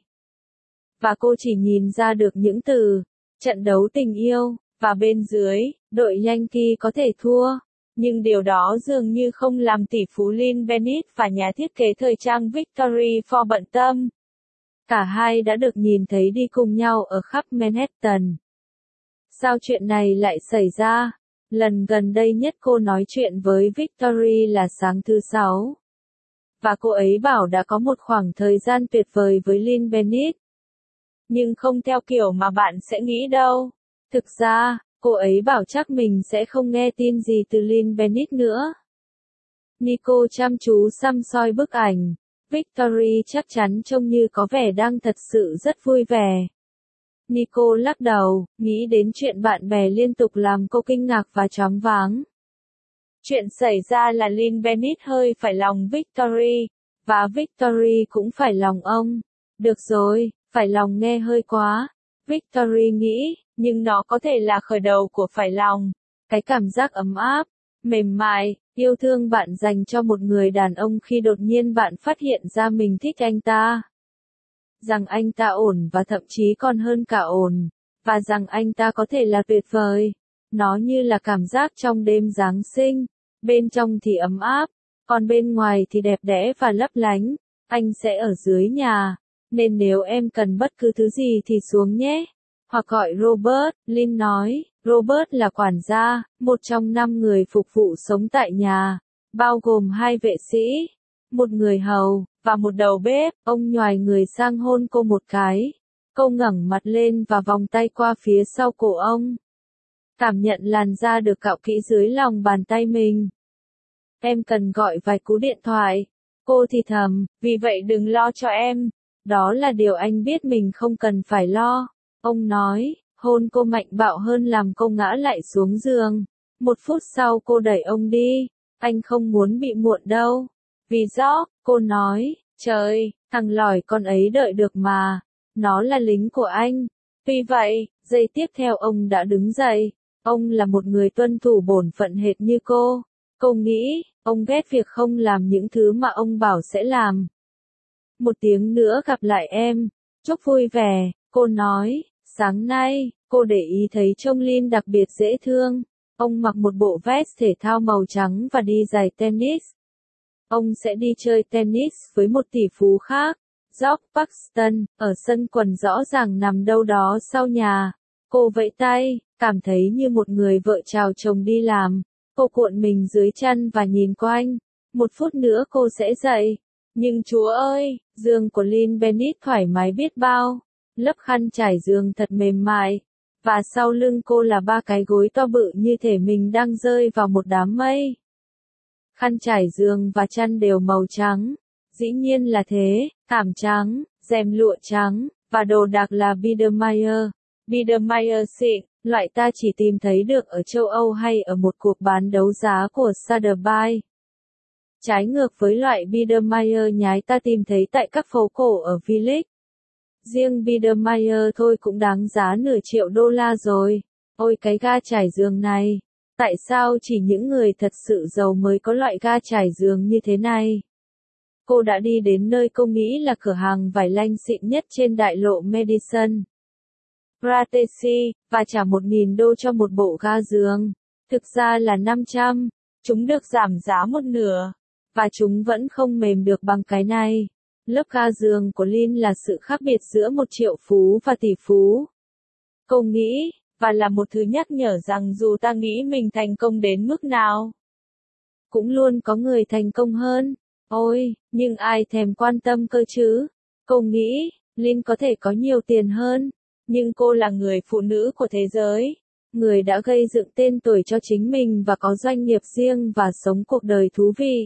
Và cô chỉ nhìn ra được những từ, trận đấu tình yêu, và bên dưới, đội Yankee có thể thua. Nhưng điều đó dường như không làm tỷ phú Lynn Bennett và nhà thiết kế thời trang Victory Ford bận tâm. Cả hai đã được nhìn thấy đi cùng nhau ở khắp Manhattan. Sao chuyện này lại xảy ra? Lần gần đây nhất cô nói chuyện với Victory là sáng thứ sáu. Và cô ấy bảo đã có một khoảng thời gian tuyệt vời với Lynn Bennett. Nhưng không theo kiểu mà bạn sẽ nghĩ đâu. Thực ra, cô ấy bảo chắc mình sẽ không nghe tin gì từ Lynn Bennett nữa. Nico chăm chú săm soi bức ảnh. Victory chắc chắn trông như có vẻ đang thật sự rất vui vẻ. Nico lắc đầu, nghĩ đến chuyện bạn bè liên tục làm cô kinh ngạc và choáng váng. Chuyện xảy ra là Lynn Bennett hơi phải lòng Victory, và Victory cũng phải lòng ông. Được rồi, phải lòng nghe hơi quá. Victory nghĩ, nhưng nó có thể là khởi đầu của phải lòng. Cái cảm giác ấm áp, mềm mại, yêu thương bạn dành cho một người đàn ông khi đột nhiên bạn phát hiện ra mình thích anh ta. Rằng anh ta ổn và thậm chí còn hơn cả ổn. Và rằng anh ta có thể là tuyệt vời. Nó như là cảm giác trong đêm Giáng sinh. Bên trong thì ấm áp, còn bên ngoài thì đẹp đẽ và lấp lánh. Anh sẽ ở dưới nhà, nên nếu em cần bất cứ thứ gì thì xuống nhé. Hoặc gọi Robert, Lynn nói. Robert là quản gia, một trong năm người phục vụ sống tại nhà, bao gồm hai vệ sĩ, một người hầu, và một đầu bếp. Ông nhoài người sang hôn cô một cái. Cô ngẩng mặt lên và vòng tay qua phía sau cổ ông. Cảm nhận làn da được cạo kỹ dưới lòng bàn tay mình. Em cần gọi vài cú điện thoại. Cô thì thầm, vì vậy đừng lo cho em. Đó là điều anh biết mình không cần phải lo. Ông nói, hôn cô mạnh bạo hơn làm cô ngã lại xuống giường. Một phút sau cô đẩy ông đi. Anh không muốn bị muộn đâu. Vì rõ, cô nói, trời, thằng lỏi con ấy đợi được mà. Nó là lính của anh. Tuy vậy, giây tiếp theo ông đã đứng dậy. Ông là một người tuân thủ bổn phận hệt như cô. Cô nghĩ, ông ghét việc không làm những thứ mà ông bảo sẽ làm. Một tiếng nữa gặp lại em. Chúc vui vẻ, cô nói. Sáng nay, cô để ý thấy trông Lin đặc biệt dễ thương. Ông mặc một bộ vest thể thao màu trắng và đi giày tennis. Ông sẽ đi chơi tennis với một tỷ phú khác, George Paxton, ở sân quần rõ ràng nằm đâu đó sau nhà. Cô vẫy tay, cảm thấy như một người vợ chào chồng đi làm. Cô cuộn mình dưới chăn và nhìn quanh. Một phút nữa cô sẽ dậy. Nhưng Chúa ơi, giường của Lynn Bennett thoải mái biết bao. Lớp khăn trải giường thật mềm mại. Và sau lưng cô là ba cái gối to bự như thể mình đang rơi vào một đám mây. Khăn trải giường và chăn đều màu trắng. Dĩ nhiên là thế, thảm trắng, rèm lụa trắng, và đồ đạc là Biedermeier. Biedermeier xịn, loại ta chỉ tìm thấy được ở châu Âu hay ở một cuộc bán đấu giá của Sotheby's. Trái ngược với loại Biedermeier nhái ta tìm thấy tại các phố cổ ở Village. Riêng Biedermeier thôi cũng đáng giá nửa triệu đô la rồi. Ôi cái ga trải giường này. Tại sao chỉ những người thật sự giàu mới có loại ga trải giường như thế này? Cô đã đi đến nơi cô nghĩ là cửa hàng vải lanh xịn nhất trên đại lộ Madison Prateshi, và trả một nghìn đô cho một bộ ga giường. Thực ra là năm trăm. Chúng được giảm giá một nửa. Và chúng vẫn không mềm được bằng cái này. Lớp ga giường của Lynn là sự khác biệt giữa một triệu phú và tỷ phú. Cô nghĩ, và là một thứ nhắc nhở rằng dù ta nghĩ mình thành công đến mức nào, cũng luôn có người thành công hơn. Ôi, nhưng ai thèm quan tâm cơ chứ? Cô nghĩ, Lynn có thể có nhiều tiền hơn, nhưng cô là người phụ nữ của thế giới. Người đã gây dựng tên tuổi cho chính mình và có doanh nghiệp riêng và sống cuộc đời thú vị.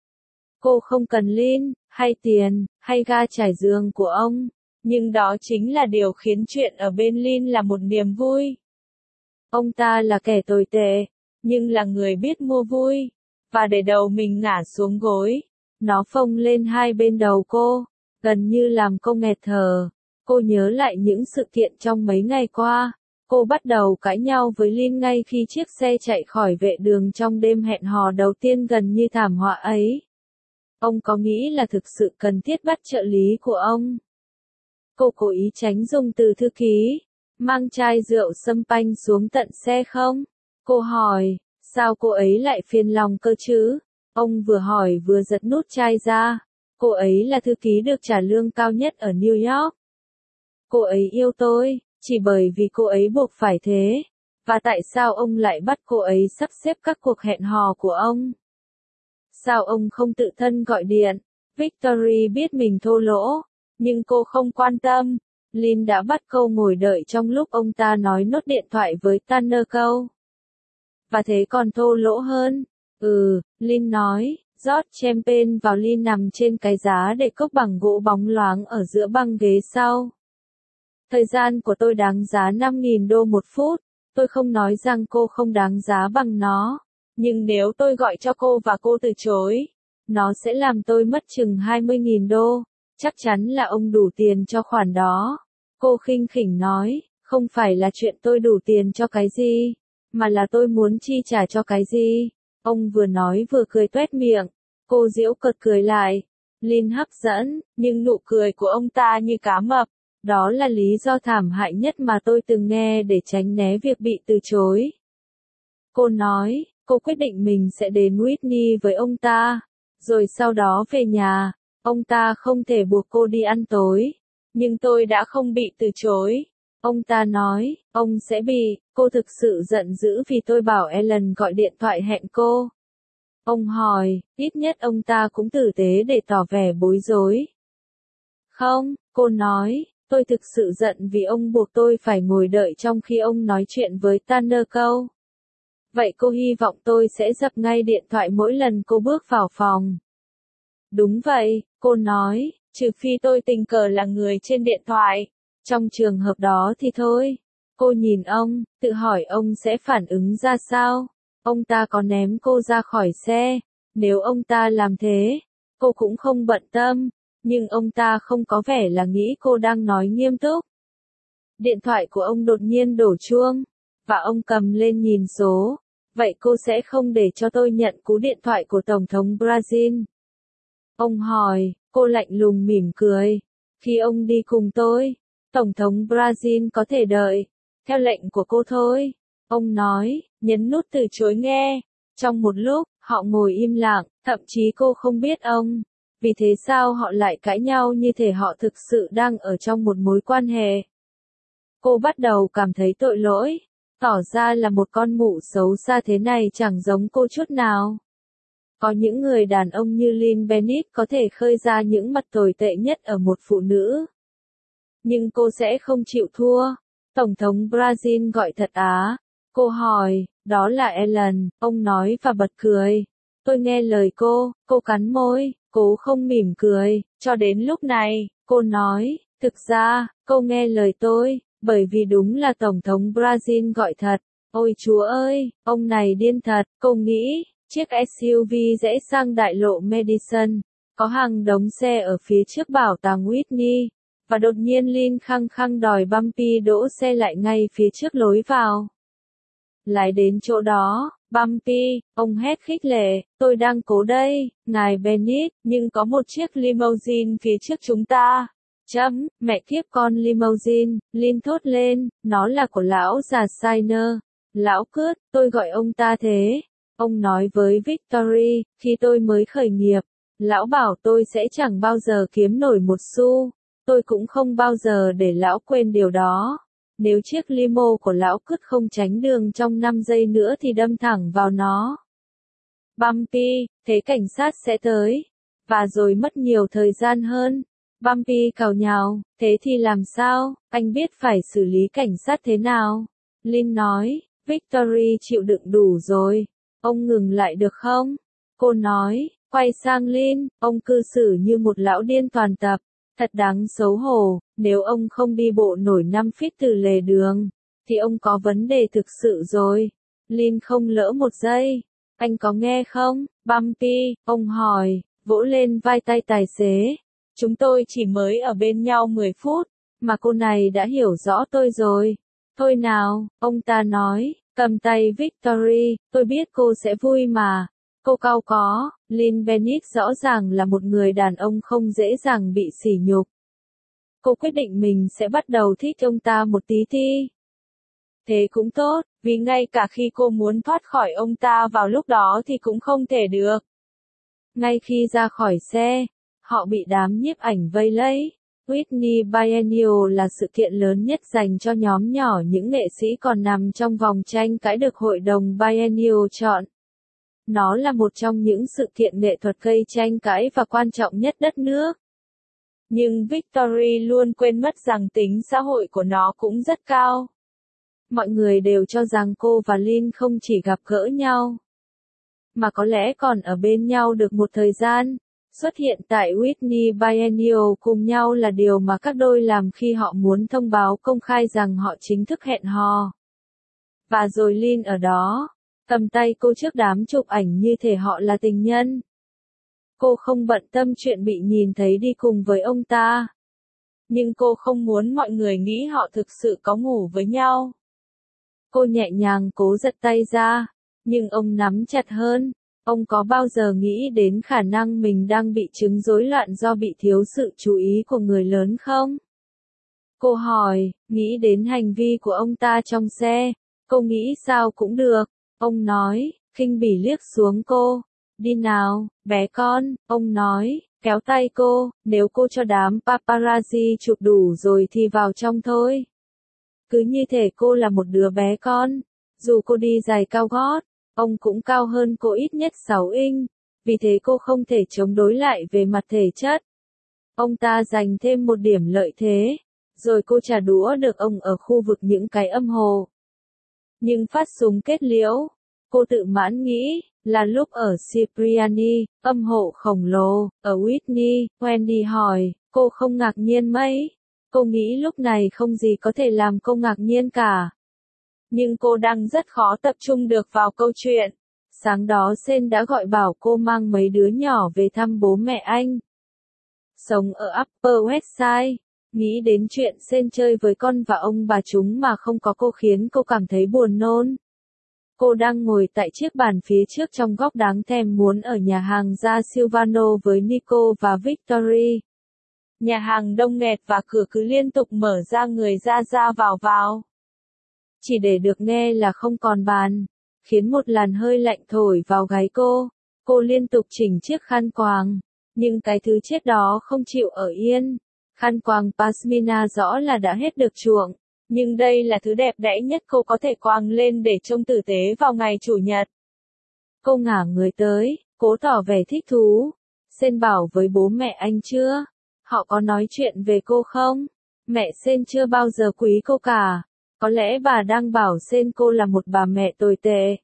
Cô không cần Lynn, hay tiền, hay ga trải giường của ông. Nhưng đó chính là điều khiến chuyện ở bên Lynn là một niềm vui. Ông ta là kẻ tồi tệ, nhưng là người biết mua vui. Và để đầu mình ngả xuống gối. Nó phồng lên hai bên đầu cô, gần như làm cô nghẹt thở. Cô nhớ lại những sự kiện trong mấy ngày qua. Cô bắt đầu cãi nhau với Lynn ngay khi chiếc xe chạy khỏi vệ đường trong đêm hẹn hò đầu tiên gần như thảm họa ấy. Ông có nghĩ là thực sự cần thiết bắt trợ lý của ông? Cô cố ý tránh dùng từ thư ký, mang chai rượu champagne xuống tận xe không? Cô hỏi, sao cô ấy lại phiền lòng cơ chứ? Ông vừa hỏi vừa giật nút chai ra. Cô ấy là thư ký được trả lương cao nhất ở New York. Cô ấy yêu tôi, chỉ bởi vì cô ấy buộc phải thế. Và tại sao ông lại bắt cô ấy sắp xếp các cuộc hẹn hò của ông? Sao ông không tự thân gọi điện? Victory biết mình thô lỗ, nhưng cô không quan tâm. Lynn đã bắt cô ngồi đợi trong lúc ông ta nói nốt điện thoại với Tanner Cole. Và thế còn thô lỗ hơn. Ừ, Lynn nói, rót champagne vào ly nằm trên cái giá để cốc bằng gỗ bóng loáng ở giữa băng ghế sau. Thời gian của tôi đáng giá năm nghìn đô một phút. Tôi không nói rằng cô không đáng giá bằng nó. Nhưng nếu tôi gọi cho cô và cô từ chối, nó sẽ làm tôi mất chừng hai mươi nghìn đô. Chắc chắn là ông đủ tiền cho khoản đó. Cô khinh khỉnh nói, không phải là chuyện tôi đủ tiền cho cái gì, mà là tôi muốn chi trả cho cái gì. Ông vừa nói vừa cười toét miệng. Cô giễu cợt cười lại. Lynn hấp dẫn, nhưng nụ cười của ông ta như cá mập. Đó là lý do thảm hại nhất mà tôi từng nghe để tránh né việc bị từ chối. Cô nói, cô quyết định mình sẽ đến Whitney với ông ta, rồi sau đó về nhà. Ông ta không thể buộc cô đi ăn tối, nhưng tôi đã không bị từ chối. Ông ta nói, ông sẽ bị, cô thực sự giận dữ vì tôi bảo Ellen gọi điện thoại hẹn cô. Ông hỏi, ít nhất ông ta cũng tử tế để tỏ vẻ bối rối. Không, cô nói, tôi thực sự giận vì ông buộc tôi phải ngồi đợi trong khi ông nói chuyện với Tanner Cole. Vậy cô hy vọng tôi sẽ dập ngay điện thoại mỗi lần cô bước vào phòng. Đúng vậy, cô nói, trừ phi tôi tình cờ là người trên điện thoại. Trong trường hợp đó thì thôi. Cô nhìn ông, tự hỏi ông sẽ phản ứng ra sao. Ông ta có ném cô ra khỏi xe. Nếu ông ta làm thế, cô cũng không bận tâm. Nhưng ông ta không có vẻ là nghĩ cô đang nói nghiêm túc. Điện thoại của ông đột nhiên đổ chuông. và ông cầm lên nhìn số. Vậy cô sẽ không để cho tôi nhận cú điện thoại của Tổng thống Brazil? Ông hỏi, cô lạnh lùng mỉm cười. Khi ông đi cùng tôi, Tổng thống Brazil có thể đợi. Theo lệnh của cô thôi. Ông nói, nhấn nút từ chối nghe. Trong một lúc, họ ngồi im lặng, thậm chí cô không biết ông. Vì thế sao họ lại cãi nhau như thể họ thực sự đang ở trong một mối quan hệ. Cô bắt đầu cảm thấy tội lỗi. Tỏ ra là một con mụ xấu xa thế này chẳng giống cô chút nào. Có những người đàn ông như Lynn Bennett có thể khơi ra những mặt tồi tệ nhất ở một phụ nữ. Nhưng cô sẽ không chịu thua. Tổng thống Brazil gọi thật á. Cô hỏi, đó là Ellen, ông nói và bật cười. Tôi nghe lời cô, cô cắn môi, cố không mỉm cười, cho đến lúc này, cô nói, thực ra, cô nghe lời tôi, bởi vì đúng là Tổng thống Brazil gọi thật. Ôi Chúa ơi, ông này điên thật, cô nghĩ, chiếc ét u vê rẽ sang đại lộ Madison, có hàng đống xe ở phía trước bảo tàng Whitney, và đột nhiên Lynn khăng khăng đòi Bumpy đỗ xe lại ngay phía trước lối vào. Lái đến chỗ đó, Bumpy, ông hét khích lệ, tôi đang cố đây, ngài Bennett, nhưng có một chiếc limousine phía trước chúng ta. Chấm, mẹ kiếp con limousine, Lynn thốt lên, nó là của lão già Sainer. Lão cướp, tôi gọi ông ta thế. Ông nói với Victory, khi tôi mới khởi nghiệp, lão bảo tôi sẽ chẳng bao giờ kiếm nổi một xu. Tôi cũng không bao giờ để lão quên điều đó. Nếu chiếc limo của lão cướp không tránh đường trong năm giây nữa thì đâm thẳng vào nó. Bumpy, thế cảnh sát sẽ tới. Và rồi mất nhiều thời gian hơn. Bumpy càu nhào, thế thì làm sao, anh biết phải xử lý cảnh sát thế nào? Lynn nói, Victory chịu đựng đủ rồi. Ông ngừng lại được không? Cô nói, quay sang Lynn, ông cư xử như một lão điên toàn tập. Thật đáng xấu hổ, nếu ông không đi bộ nổi năm feet từ lề đường, thì ông có vấn đề thực sự rồi. Lynn không lỡ một giây. Anh có nghe không, Bumpy, ông hỏi, vỗ lên vai tay tài xế. Chúng tôi chỉ mới ở bên nhau mười phút, mà cô này đã hiểu rõ tôi rồi. Thôi nào, ông ta nói, cầm tay Victory, tôi biết cô sẽ vui mà. Cô cau có, Lynn Bennett rõ ràng là một người đàn ông không dễ dàng bị sỉ nhục. Cô quyết định mình sẽ bắt đầu thích ông ta một tí thi. Thế cũng tốt, vì ngay cả khi cô muốn thoát khỏi ông ta vào lúc đó thì cũng không thể được. Ngay khi ra khỏi xe, họ bị đám nhiếp ảnh vây lấy. Whitney Biennial là sự kiện lớn nhất dành cho nhóm nhỏ những nghệ sĩ còn nằm trong vòng tranh cãi được Hội đồng Biennial chọn. Nó là một trong những sự kiện nghệ thuật gây tranh cãi và quan trọng nhất đất nước. Nhưng Victory luôn quên mất rằng tính xã hội của nó cũng rất cao. Mọi người đều cho rằng cô và Lynn không chỉ gặp gỡ nhau, mà có lẽ còn ở bên nhau được một thời gian. Xuất hiện tại Whitney Biennial cùng nhau là điều mà các đôi làm khi họ muốn thông báo công khai rằng họ chính thức hẹn hò. Và rồi Lynn ở đó, cầm tay cô trước đám chụp ảnh như thể họ là tình nhân. Cô không bận tâm chuyện bị nhìn thấy đi cùng với ông ta. Nhưng cô không muốn mọi người nghĩ họ thực sự có ngủ với nhau. Cô nhẹ nhàng cố giật tay ra, nhưng ông nắm chặt hơn. Ông có bao giờ nghĩ đến khả năng mình đang bị chứng rối loạn do bị thiếu sự chú ý của người lớn không? Cô hỏi, nghĩ đến hành vi của ông ta trong xe. Cô nghĩ sao cũng được. Ông nói, khinh bỉ liếc xuống cô. Đi nào, bé con, ông nói, kéo tay cô, nếu cô cho đám paparazzi chụp đủ rồi thì vào trong thôi. Cứ như thể cô là một đứa bé con. Dù cô đi giày cao gót, ông cũng cao hơn cô ít nhất sáu inch, vì thế cô không thể chống đối lại về mặt thể chất. Ông ta giành thêm một điểm lợi thế, rồi cô trả đũa được ông ở khu vực những cái âm hồ. Nhưng phát súng kết liễu, cô tự mãn nghĩ, là lúc ở Cipriani, âm hộ khổng lồ, ở Whitney, Wendy hỏi, cô không ngạc nhiên mấy? Cô nghĩ lúc này không gì có thể làm cô ngạc nhiên cả. Nhưng cô đang rất khó tập trung được vào câu chuyện. Sáng đó Sen đã gọi bảo cô mang mấy đứa nhỏ về thăm bố mẹ anh. Sống ở Upper West Side. Nghĩ đến chuyện Sen chơi với con và ông bà chúng mà không có cô khiến cô cảm thấy buồn nôn. Cô đang ngồi tại chiếc bàn phía trước trong góc đáng thèm muốn ở nhà hàng Da Silvano với Nico và Victory. Nhà hàng đông nghẹt và cửa cứ liên tục mở ra người ra ra vào vào. Chỉ để được nghe là không còn bàn, khiến một làn hơi lạnh thổi vào gáy cô. Cô liên tục chỉnh chiếc khăn quàng, nhưng cái thứ chết đó không chịu ở yên. Khăn quàng Pashmina rõ là đã hết được chuộng, nhưng đây là thứ đẹp đẽ nhất cô có thể quàng lên để trông tử tế vào ngày Chủ nhật. Cô ngả người tới, cố tỏ vẻ thích thú. Sen bảo với bố mẹ anh chưa? Họ có nói chuyện về cô không? Mẹ Sen chưa bao giờ quý cô cả. Có lẽ bà đang bảo Sen cô là một bà mẹ tồi tệ.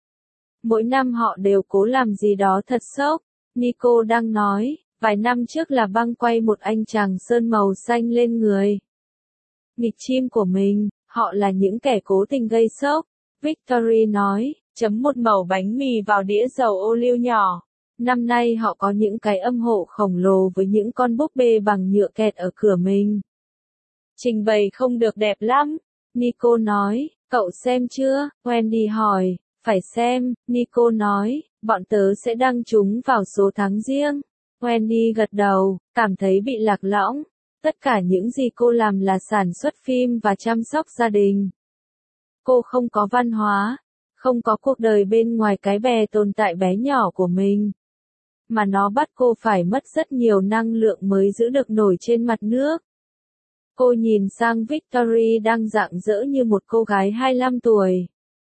Mỗi năm họ đều cố làm gì đó thật sốc. Nico đang nói, vài năm trước là băng quay một anh chàng sơn màu xanh lên người nghịch chim của mình, họ là những kẻ cố tình gây sốc. Victory nói, chấm một mẩu bánh mì vào đĩa dầu ô liu nhỏ. Năm nay họ có những cái âm hộ khổng lồ với những con búp bê bằng nhựa kẹt ở cửa mình. Trình bày không được đẹp lắm. Nico nói, cậu xem chưa? Wendy hỏi, phải xem. Nico nói, bọn tớ sẽ đăng chúng vào số tháng riêng. Wendy gật đầu, cảm thấy bị lạc lõng. Tất cả những gì cô làm là sản xuất phim và chăm sóc gia đình. Cô không có văn hóa, không có cuộc đời bên ngoài cái bè tồn tại bé nhỏ của mình. Mà nó bắt cô phải mất rất nhiều năng lượng mới giữ được nổi trên mặt nước. Cô nhìn sang Victory đang rạng rỡ như một cô gái hai mươi lăm tuổi.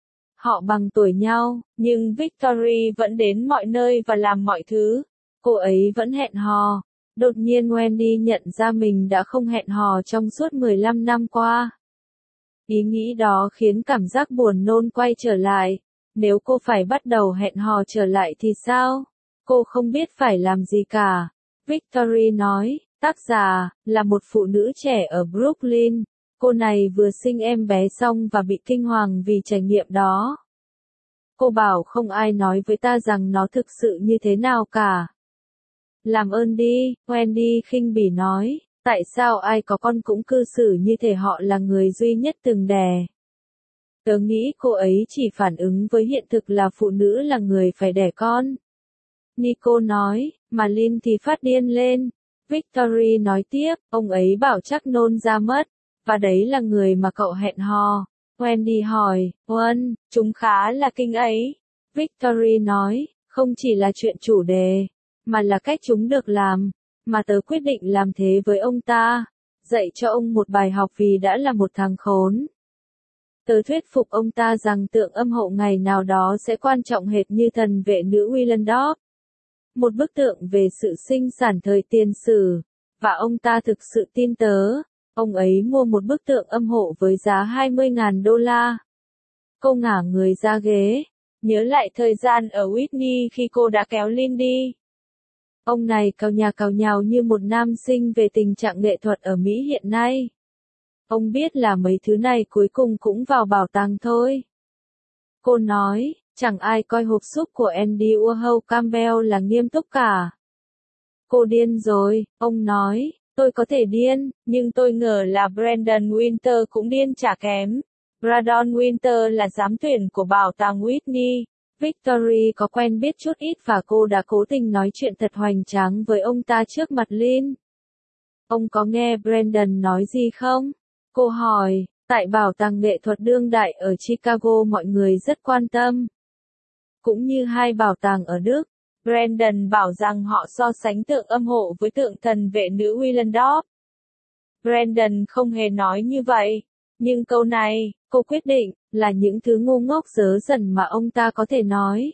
Họ bằng tuổi nhau, nhưng Victory vẫn đến mọi nơi và làm mọi thứ. Cô ấy vẫn hẹn hò. Đột nhiên Wendy nhận ra mình đã không hẹn hò trong suốt mười lăm năm qua. Ý nghĩ đó khiến cảm giác buồn nôn quay trở lại. Nếu cô phải bắt đầu hẹn hò trở lại thì sao? Cô không biết phải làm gì cả. Victory nói, tác giả, là một phụ nữ trẻ ở Brooklyn. Cô này vừa sinh em bé xong và bị kinh hoàng vì trải nghiệm đó. Cô bảo không ai nói với ta rằng nó thực sự như thế nào cả. Làm ơn đi, Wendy khinh bỉ nói, tại sao ai có con cũng cư xử như thể họ là người duy nhất từng đẻ. Tớ nghĩ cô ấy chỉ phản ứng với hiện thực là phụ nữ là người phải đẻ con. Nico nói, mà Lynn thì phát điên lên. Victory nói tiếp, ông ấy bảo chắc nôn ra mất, và đấy là người mà cậu hẹn hò. Wendy hỏi, Owen, chúng khá là kinh ấy. Victory nói, không chỉ là chuyện chủ đề, mà là cách chúng được làm, mà tớ quyết định làm thế với ông ta, dạy cho ông một bài học vì đã là một thằng khốn. Tớ thuyết phục ông ta rằng tượng âm hộ ngày nào đó sẽ quan trọng hệt như thần vệ nữ Willendorf. Một bức tượng về sự sinh sản thời tiền sử, và ông ta thực sự tin tớ. Ông ấy mua một bức tượng âm hộ với giá hai mươi nghìn đô la. Cô ngả người ra ghế, nhớ lại thời gian ở Whitney khi cô đã kéo Lynn đi. Ông này cào nhà cào nhào như một nam sinh về tình trạng nghệ thuật ở Mỹ hiện nay. Ông biết là mấy thứ này cuối cùng cũng vào bảo tàng thôi. Cô nói, chẳng ai coi hộp súp của Andy Warhol Campbell là nghiêm túc cả. Cô điên rồi, ông nói, tôi có thể điên, nhưng tôi ngờ là Brandon Winter cũng điên chả kém. Brandon Winter là giám tuyển của bảo tàng Whitney. Victory có quen biết chút ít và cô đã cố tình nói chuyện thật hoành tráng với ông ta trước mặt Lynn. Ông có nghe Brandon nói gì không? Cô hỏi, tại bảo tàng nghệ thuật đương đại ở Chicago mọi người rất quan tâm. Cũng như hai bảo tàng ở Đức. Brandon bảo rằng họ so sánh tượng âm hộ với tượng thần vệ nữ Willendorf. Brandon không hề nói như vậy. Nhưng câu này, cô quyết định, là những thứ ngu ngốc dớ dẩn mà ông ta có thể nói.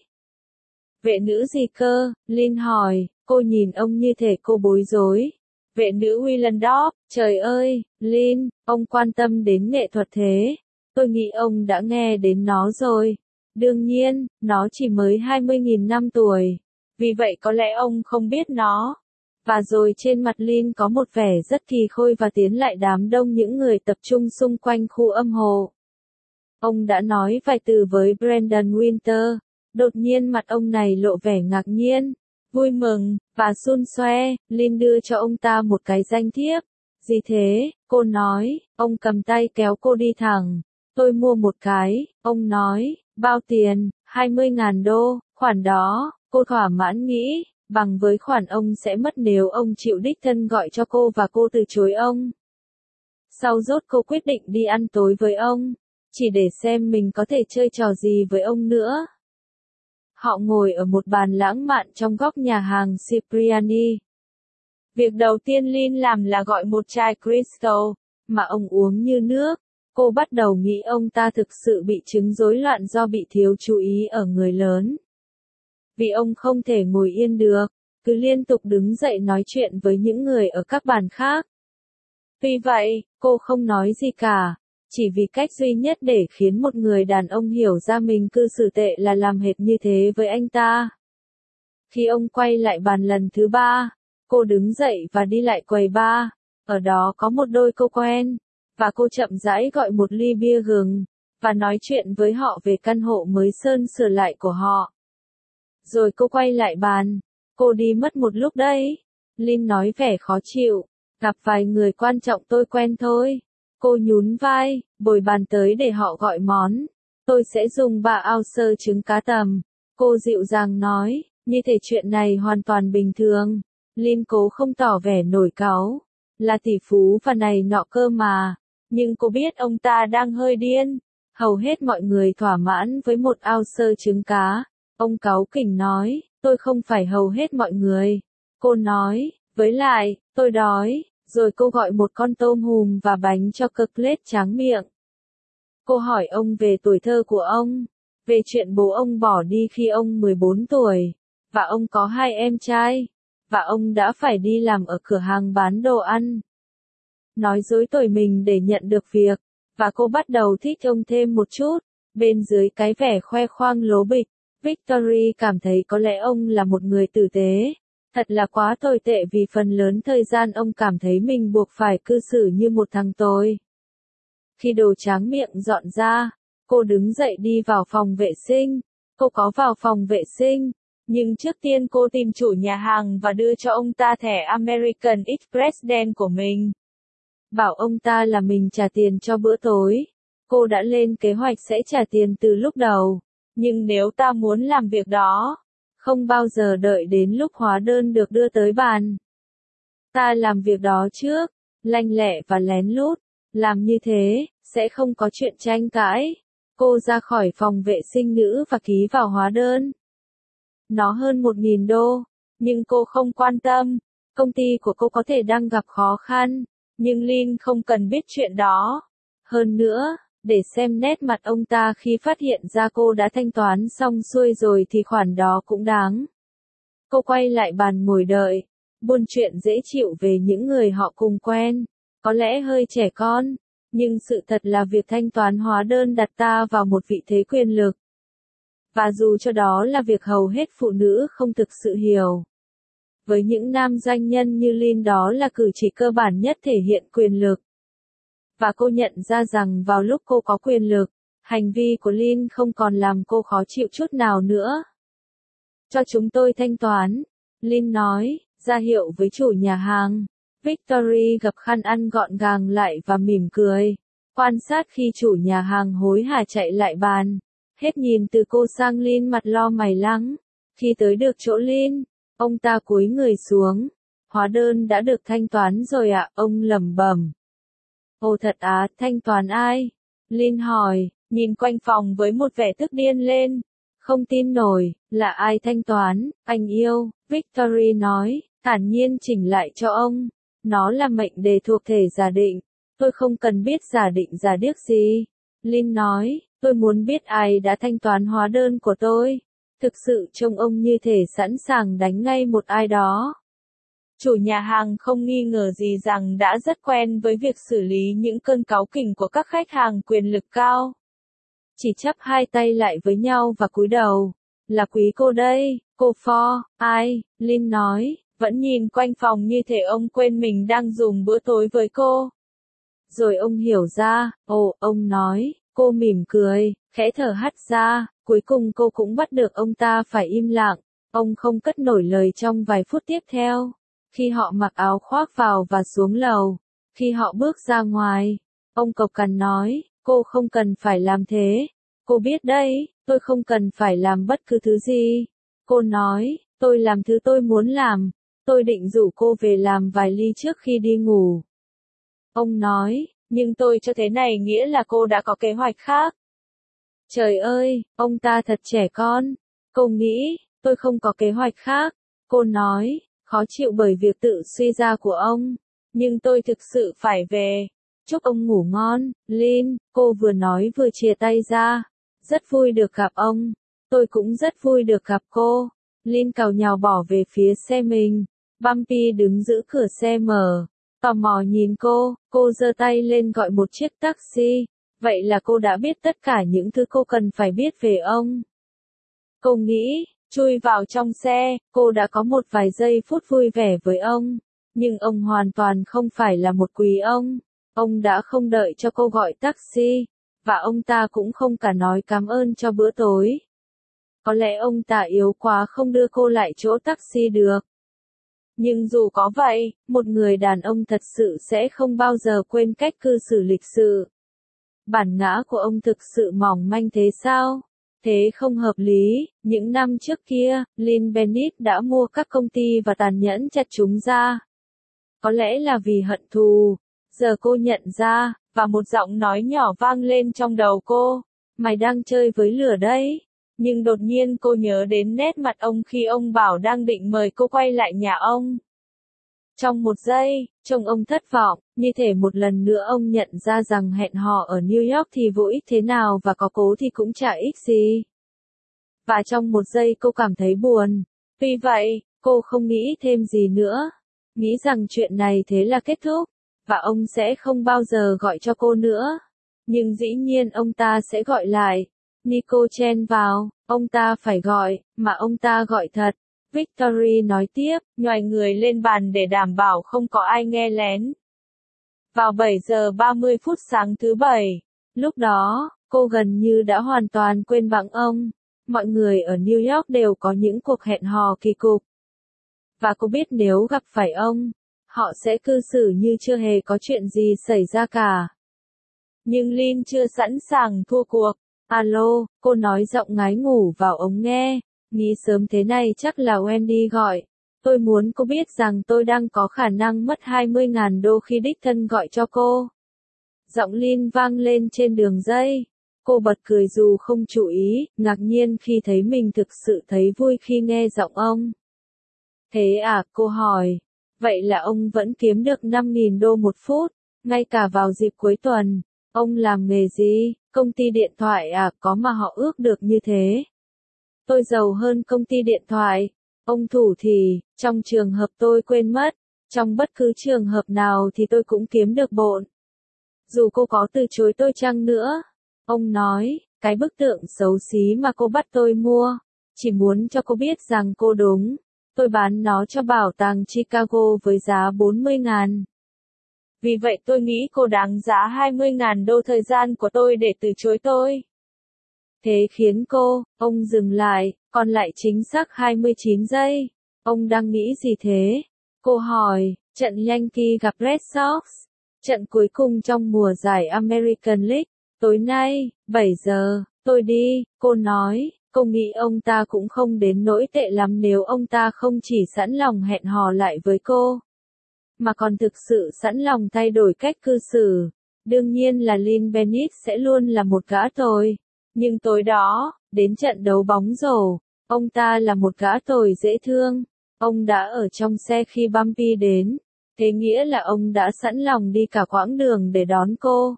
Vệ nữ gì cơ? Lynn hỏi, cô nhìn ông như thể cô bối rối. Vệ nữ Willendorf, trời ơi, Lynn, ông quan tâm đến nghệ thuật thế. Tôi nghĩ ông đã nghe đến nó rồi. Đương nhiên, nó chỉ mới hai mươi nghìn năm tuổi. Vì vậy có lẽ ông không biết nó. Và rồi trên mặt Lynn có một vẻ rất kỳ khôi và tiến lại đám đông những người tập trung xung quanh khu âm hộ. Ông đã nói vài từ với Brandon Winter. Đột nhiên mặt ông này lộ vẻ ngạc nhiên, vui mừng, và xun xoe. Lynn đưa cho ông ta một cái danh thiếp. Gì thế, cô nói, ông cầm tay kéo cô đi thẳng. Tôi mua một cái, ông nói, bao tiền, hai mươi ngàn đô, khoản đó, cô thỏa mãn nghĩ, bằng với khoản ông sẽ mất nếu ông chịu đích thân gọi cho cô và cô từ chối ông. Sau rốt cô quyết định đi ăn tối với ông, chỉ để xem mình có thể chơi trò gì với ông nữa. Họ ngồi ở một bàn lãng mạn trong góc nhà hàng Cipriani. Việc đầu tiên Lynn làm là gọi một chai Crystal, mà ông uống như nước. Cô bắt đầu nghĩ ông ta thực sự bị chứng rối loạn do bị thiếu chú ý ở người lớn. Vì ông không thể ngồi yên được, cứ liên tục đứng dậy nói chuyện với những người ở các bàn khác. Tuy vậy, cô không nói gì cả, chỉ vì cách duy nhất để khiến một người đàn ông hiểu ra mình cư xử tệ là làm hệt như thế với anh ta. Khi ông quay lại bàn lần thứ ba, cô đứng dậy và đi lại quầy bar, ở đó có một đôi cô quen, và cô chậm rãi gọi một ly bia gừng, và nói chuyện với họ về căn hộ mới sơn sửa lại của họ. Rồi cô quay lại bàn, cô đi mất một lúc đấy. Lynn nói vẻ khó chịu, gặp vài người quan trọng tôi quen thôi. Cô nhún vai, bồi bàn tới để họ gọi món. Tôi sẽ dùng ba ounce trứng cá tầm. Cô dịu dàng nói, như thể chuyện này hoàn toàn bình thường. Lynn cố không tỏ vẻ nổi cáu, là tỷ phú và này nọ cơ mà. Nhưng cô biết ông ta đang hơi điên. Hầu hết mọi người thỏa mãn với một ounce trứng cá. Ông cáu kỉnh nói, tôi không phải hầu hết mọi người. Cô nói, với lại, tôi đói. Rồi cô gọi một con tôm hùm và bánh cho Kirkland tráng miệng. Cô hỏi ông về tuổi thơ của ông, về chuyện bố ông bỏ đi khi ông mười bốn tuổi, và ông có hai em trai, và ông đã phải đi làm ở cửa hàng bán đồ ăn. Nói dối tuổi mình để nhận được việc, và cô bắt đầu thích ông thêm một chút, bên dưới cái vẻ khoe khoang lố bịch. Victory cảm thấy có lẽ ông là một người tử tế. Thật là quá tồi tệ vì phần lớn thời gian ông cảm thấy mình buộc phải cư xử như một thằng tồi. Khi đồ tráng miệng dọn ra, cô đứng dậy đi vào phòng vệ sinh. Cô có vào phòng vệ sinh, nhưng trước tiên cô tìm chủ nhà hàng và đưa cho ông ta thẻ American Express đen của mình. Bảo ông ta là mình trả tiền cho bữa tối. Cô đã lên kế hoạch sẽ trả tiền từ lúc đầu, nhưng nếu ta muốn làm việc đó, không bao giờ đợi đến lúc hóa đơn được đưa tới bàn. Ta làm việc đó trước, lanh lẹ và lén lút, làm như thế, sẽ không có chuyện tranh cãi. Cô ra khỏi phòng vệ sinh nữ và ký vào hóa đơn. Nó hơn một nghìn đô, nhưng cô không quan tâm, công ty của cô có thể đang gặp khó khăn, nhưng Lynn không cần biết chuyện đó. Hơn nữa, để xem nét mặt ông ta khi phát hiện ra cô đã thanh toán xong xuôi rồi thì khoản đó cũng đáng. Cô quay lại bàn ngồi đợi, buôn chuyện dễ chịu về những người họ cùng quen, có lẽ hơi trẻ con, nhưng sự thật là việc thanh toán hóa đơn đặt ta vào một vị thế quyền lực. Và dù cho đó là việc hầu hết phụ nữ không thực sự hiểu. Với những nam doanh nhân như Lynn đó là cử chỉ cơ bản nhất thể hiện quyền lực. Và cô nhận ra rằng vào lúc cô có quyền lực, hành vi của Lynn không còn làm cô khó chịu chút nào nữa. Cho chúng tôi thanh toán, Lynn nói, ra hiệu với chủ nhà hàng. Victory gập khăn ăn gọn gàng lại và mỉm cười, quan sát khi chủ nhà hàng hối hả chạy lại bàn. Hết nhìn từ cô sang Lynn mặt lo mày lắng. Khi tới được chỗ Lynn, ông ta cúi người xuống. Hóa đơn đã được thanh toán rồi ạ, ông lẩm bẩm. Ồ thật á, thanh toán ai? Lynn hỏi, nhìn quanh phòng với một vẻ tức điên lên. Không tin nổi, là ai thanh toán, anh yêu, Victory nói, thản nhiên chỉnh lại cho ông. Nó là mệnh đề thuộc thể giả định, tôi không cần biết giả định giả điếc gì. Lynn nói, tôi muốn biết ai đã thanh toán hóa đơn của tôi. Thực sự trông ông như thể sẵn sàng đánh ngay một ai đó. Chủ nhà hàng không nghi ngờ gì rằng đã rất quen với việc xử lý những cơn cáu kỉnh của các khách hàng quyền lực cao. Chỉ chắp hai tay lại với nhau và cúi đầu. Là quý cô đây, cô For, ai, Lynn nói, vẫn nhìn quanh phòng như thể ông quên mình đang dùng bữa tối với cô. Rồi ông hiểu ra, ồ, ông nói, cô mỉm cười, khẽ thở hắt ra, cuối cùng cô cũng bắt được ông ta phải im lặng. Ông không cất nổi lời trong vài phút tiếp theo. Khi họ mặc áo khoác vào và xuống lầu, Khi họ bước ra ngoài, ông cộc cằn nói, cô không cần phải làm thế. Cô biết đấy, tôi không cần phải làm bất cứ thứ gì. Cô nói, tôi làm thứ tôi muốn làm. Tôi định rủ cô về làm vài ly trước khi đi ngủ. Ông nói, nhưng tôi cho thế này nghĩa là cô đã có kế hoạch khác. Trời ơi, ông ta thật trẻ con. Cô nghĩ, tôi không có kế hoạch khác. Cô nói, khó chịu bởi việc tự suy ra của ông. Nhưng tôi thực sự phải về. Chúc ông ngủ ngon, Lin, cô vừa nói vừa chia tay ra. Rất vui được gặp ông. Tôi cũng rất vui được gặp cô. Lin càu nhào bỏ về phía xe mình. Bumpy đứng giữ cửa xe mở. Tò mò nhìn cô, cô giơ tay lên gọi một chiếc taxi. Vậy là cô đã biết tất cả những thứ cô cần phải biết về ông. Cô nghĩ, chui vào trong xe, cô đã có một vài giây phút vui vẻ với ông. Nhưng ông hoàn toàn không phải là một quý ông. Ông đã không đợi cho cô gọi taxi. Và ông ta cũng không cả nói cảm ơn cho bữa tối. Có lẽ ông ta yếu quá không đưa cô lại chỗ taxi được. Nhưng dù có vậy, một người đàn ông thật sự sẽ không bao giờ quên cách cư xử lịch sự. Bản ngã của ông thực sự mỏng manh thế sao? Thế không hợp lý. Những năm trước kia, Lynn Bennett đã mua các công ty và tàn nhẫn chặt chúng ra. Có lẽ là vì hận thù. Giờ cô nhận ra, và một giọng nói nhỏ vang lên trong đầu cô. Mày đang chơi với lửa đấy. Nhưng đột nhiên cô nhớ đến nét mặt ông khi ông bảo đang định mời cô quay lại nhà ông. Trong một giây, trông ông thất vọng, như thể một lần nữa ông nhận ra rằng hẹn hò ở New York thì vô ích thế nào và có cố thì cũng chả ích gì. Và trong một giây cô cảm thấy buồn. Tuy vậy, cô không nghĩ thêm gì nữa. Nghĩ rằng chuyện này thế là kết thúc, và ông sẽ không bao giờ gọi cho cô nữa. Nhưng dĩ nhiên ông ta sẽ gọi lại. Nico chen vào, ông ta phải gọi, mà ông ta gọi thật. Victory nói tiếp, nhoài người lên bàn để đảm bảo không có ai nghe lén. Vào bảy giờ ba mươi phút sáng thứ bảy, lúc đó, cô gần như đã hoàn toàn quên bẵng ông. Mọi người ở New York đều có những cuộc hẹn hò kỳ cục. Và cô biết nếu gặp phải ông, họ sẽ cư xử như chưa hề có chuyện gì xảy ra cả. Nhưng Lynn chưa sẵn sàng thua cuộc. Alo, cô nói giọng ngái ngủ vào ống nghe. Nghĩ sớm thế này chắc là Wendy gọi. Tôi muốn cô biết rằng tôi đang có khả năng mất hai mươi nghìn đô khi đích thân gọi cho cô. Giọng Lynn vang lên trên đường dây. Cô bật cười dù không chú ý, ngạc nhiên khi thấy mình thực sự thấy vui khi nghe giọng ông. Thế à, cô hỏi. Vậy là ông vẫn kiếm được năm nghìn đô một phút, ngay cả vào dịp cuối tuần. Ông làm nghề gì? Công ty điện thoại à, có mà họ ước được như thế. Tôi giàu hơn công ty điện thoại. Ông thủ thì, trong trường hợp tôi quên mất, trong bất cứ trường hợp nào thì tôi cũng kiếm được bộn. Dù cô có từ chối tôi chăng nữa. Ông nói, cái bức tượng xấu xí mà cô bắt tôi mua, chỉ muốn cho cô biết rằng cô đúng. Tôi bán nó cho bảo tàng Chicago với giá bốn mươi ngàn. Vì vậy tôi nghĩ cô đáng giá hai mươi ngàn đô thời gian của tôi để từ chối tôi. Thế khiến cô, ông dừng lại, còn lại chính xác hai mươi chín giây. Ông đang nghĩ gì thế? Cô hỏi, trận Yankee gặp Red Sox. Trận cuối cùng trong mùa giải American League. Tối nay, bảy giờ, tôi đi, cô nói. Cô nghĩ ông ta cũng không đến nỗi tệ lắm nếu ông ta không chỉ sẵn lòng hẹn hò lại với cô, mà còn thực sự sẵn lòng thay đổi cách cư xử. Đương nhiên là Lynn Bennett sẽ luôn là một gã tồi. Nhưng tối đó, đến trận đấu bóng rổ, ông ta là một gã tồi dễ thương. Ông đã ở trong xe khi Bumpy đến. Thế nghĩa là ông đã sẵn lòng đi cả quãng đường để đón cô.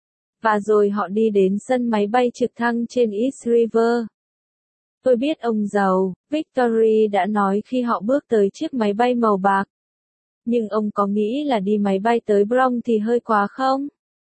Và rồi họ đi đến sân máy bay trực thăng trên East River. Tôi biết ông giàu, Victory đã nói khi họ bước tới chiếc máy bay màu bạc. Nhưng ông có nghĩ là đi máy bay tới Bronx thì hơi quá không?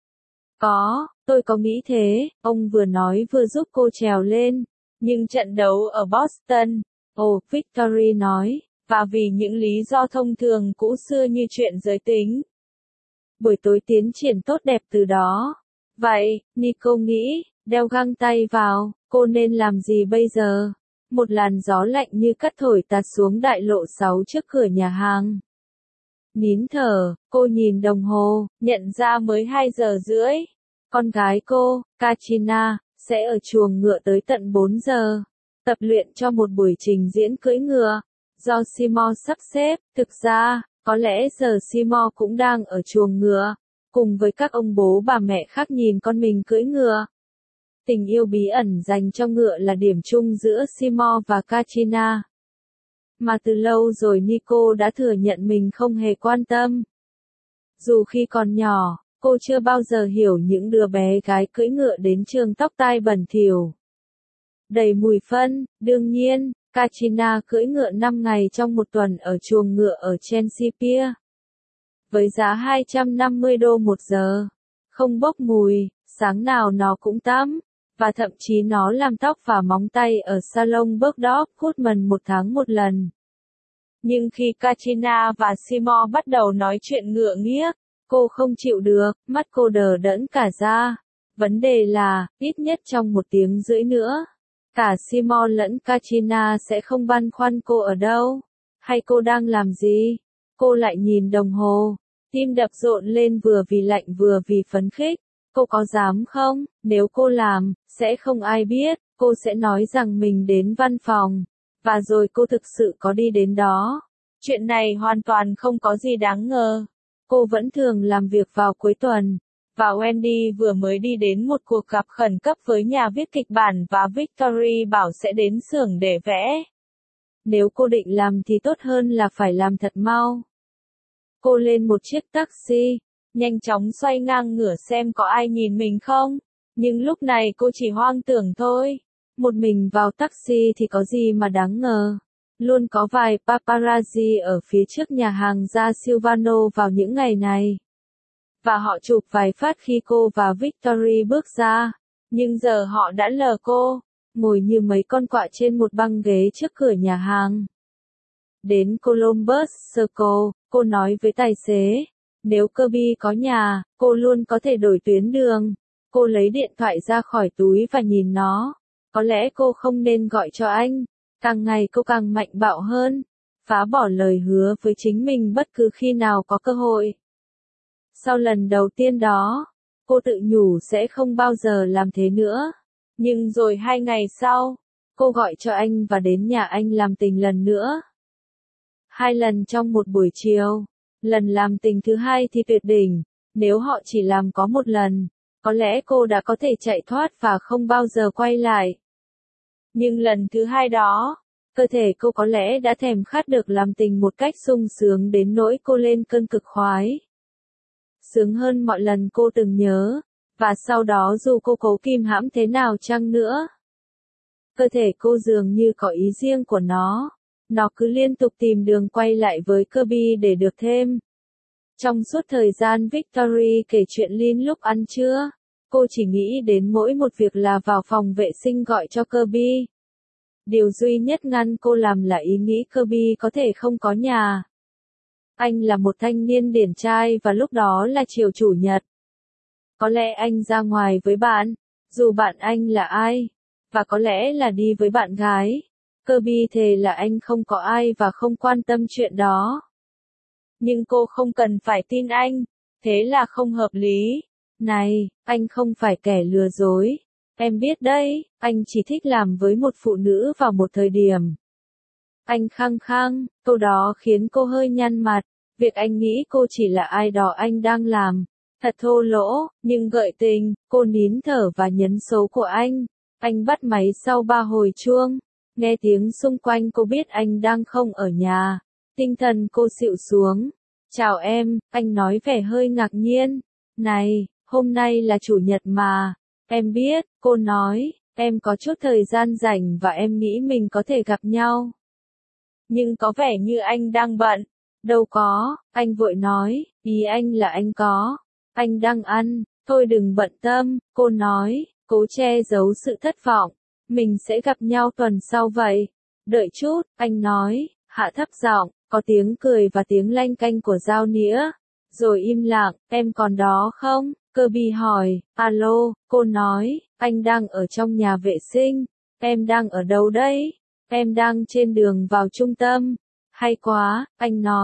Có, tôi có nghĩ thế, ông vừa nói vừa giúp cô trèo lên. Nhưng trận đấu ở Boston, ồ, Victory nói, và vì những lý do thông thường cũ xưa như chuyện giới tính. Buổi tối tiến triển tốt đẹp từ đó. Vậy, Nico nghĩ, đeo găng tay vào, cô nên làm gì bây giờ? Một làn gió lạnh như cắt thổi tạt xuống đại lộ sáu trước cửa nhà hàng. Nín thở, cô nhìn đồng hồ, nhận ra mới hai giờ rưỡi. Con gái cô, Katrina, sẽ ở chuồng ngựa tới tận bốn giờ. Tập luyện cho một buổi trình diễn cưỡi ngựa. Do Seymour sắp xếp, thực ra, có lẽ giờ Seymour cũng đang ở chuồng ngựa, cùng với các ông bố bà mẹ khác nhìn con mình cưỡi ngựa. Tình yêu bí ẩn dành cho ngựa là điểm chung giữa Seymour và Katrina. Mà từ lâu rồi Nico đã thừa nhận mình không hề quan tâm. Dù khi còn nhỏ, cô chưa bao giờ hiểu những đứa bé gái cưỡi ngựa đến trường tóc tai bẩn thỉu, đầy mùi phân. Đương nhiên, Katrina cưỡi ngựa năm ngày trong một tuần ở chuồng ngựa ở Chelsea Pier. Với giá hai trăm năm mươi đô một giờ. Không bốc mùi, sáng nào nó cũng tắm. Và thậm chí nó làm tóc và móng tay ở salon Bergdorf Goodman một tháng một lần. Nhưng khi Katrina và Seymour bắt đầu nói chuyện ngựa nghiếc, cô không chịu được, mắt cô đờ đẫn cả ra. Vấn đề là, ít nhất trong một tiếng rưỡi nữa, cả Seymour lẫn Katrina sẽ không băn khoăn cô ở đâu, hay cô đang làm gì. Cô lại nhìn đồng hồ, tim đập rộn lên vừa vì lạnh vừa vì phấn khích. Cô có dám không? Nếu cô làm, sẽ không ai biết, cô sẽ nói rằng mình đến văn phòng. Và rồi cô thực sự có đi đến đó. Chuyện này hoàn toàn không có gì đáng ngờ. Cô vẫn thường làm việc vào cuối tuần. Và Wendy vừa mới đi đến một cuộc gặp khẩn cấp với nhà viết kịch bản và Victory bảo sẽ đến xưởng để vẽ. Nếu cô định làm thì tốt hơn là phải làm thật mau. Cô lên một chiếc taxi, nhanh chóng xoay ngang ngửa xem có ai nhìn mình không. Nhưng lúc này cô chỉ hoang tưởng thôi. Một mình vào taxi thì có gì mà đáng ngờ. Luôn có vài paparazzi ở phía trước nhà hàng Da Silvano vào những ngày này. Và họ chụp vài phát khi cô và Victory bước ra. Nhưng giờ họ đã lờ cô, ngồi như mấy con quạ trên một băng ghế trước cửa nhà hàng. Đến Columbus Circle, cô nói với tài xế. Nếu Kirby có nhà, cô luôn có thể đổi tuyến đường. Cô lấy điện thoại ra khỏi túi và nhìn nó. Có lẽ cô không nên gọi cho anh. Càng ngày cô càng mạnh bạo hơn. Phá bỏ lời hứa với chính mình bất cứ khi nào có cơ hội. Sau lần đầu tiên đó, cô tự nhủ sẽ không bao giờ làm thế nữa. Nhưng rồi hai ngày sau, cô gọi cho anh và đến nhà anh làm tình lần nữa. Hai lần trong một buổi chiều. Lần làm tình thứ hai thì tuyệt đỉnh. Nếu họ chỉ làm có một lần, có lẽ cô đã có thể chạy thoát và không bao giờ quay lại. Nhưng lần thứ hai đó, cơ thể cô có lẽ đã thèm khát được làm tình một cách sung sướng đến nỗi cô lên cơn cực khoái. Sướng hơn mọi lần cô từng nhớ, và sau đó dù cô cố kìm hãm thế nào chăng nữa, cơ thể cô dường như có ý riêng của nó. Nó cứ liên tục tìm đường quay lại với Kirby để được thêm. Trong suốt thời gian Victory kể chuyện Lynn lúc ăn trưa, cô chỉ nghĩ đến mỗi một việc là vào phòng vệ sinh gọi cho Kirby. Điều duy nhất ngăn cô làm là ý nghĩ Kirby có thể không có nhà. Anh là một thanh niên điển trai và lúc đó là chiều chủ nhật. Có lẽ anh ra ngoài với bạn, dù bạn anh là ai, và có lẽ là đi với bạn gái. Kirby thề là anh không có ai và không quan tâm chuyện đó. Nhưng cô không cần phải tin anh, thế là không hợp lý. Này, anh không phải kẻ lừa dối. Em biết đấy, anh chỉ thích làm với một phụ nữ vào một thời điểm. Anh khăng khăng, câu đó khiến cô hơi nhăn mặt. Việc anh nghĩ cô chỉ là ai đó anh đang làm. Thật thô lỗ, nhưng gợi tình. Cô nín thở và nhấn số của anh. Anh bắt máy sau ba hồi chuông. Nghe tiếng xung quanh cô biết anh đang không ở nhà. Tinh thần cô xịu xuống. Chào em, anh nói vẻ hơi ngạc nhiên. Này, hôm nay là chủ nhật mà. Em biết, cô nói, em có chút thời gian rảnh và em nghĩ mình có thể gặp nhau. Nhưng có vẻ như anh đang bận. Đâu có, anh vội nói, ý anh là anh có. Anh đang ăn, thôi đừng bận tâm, cô nói, cố che giấu sự thất vọng. Mình sẽ gặp nhau tuần sau vậy. Đợi chút, anh nói, hạ thấp giọng, có tiếng cười và tiếng lanh canh của dao nĩa. Rồi im lặng, em còn đó không? Kirby hỏi, alo, cô nói, anh đang ở trong nhà vệ sinh. Em đang ở đâu đấy? Em đang trên đường vào trung tâm. Hay quá, anh nói,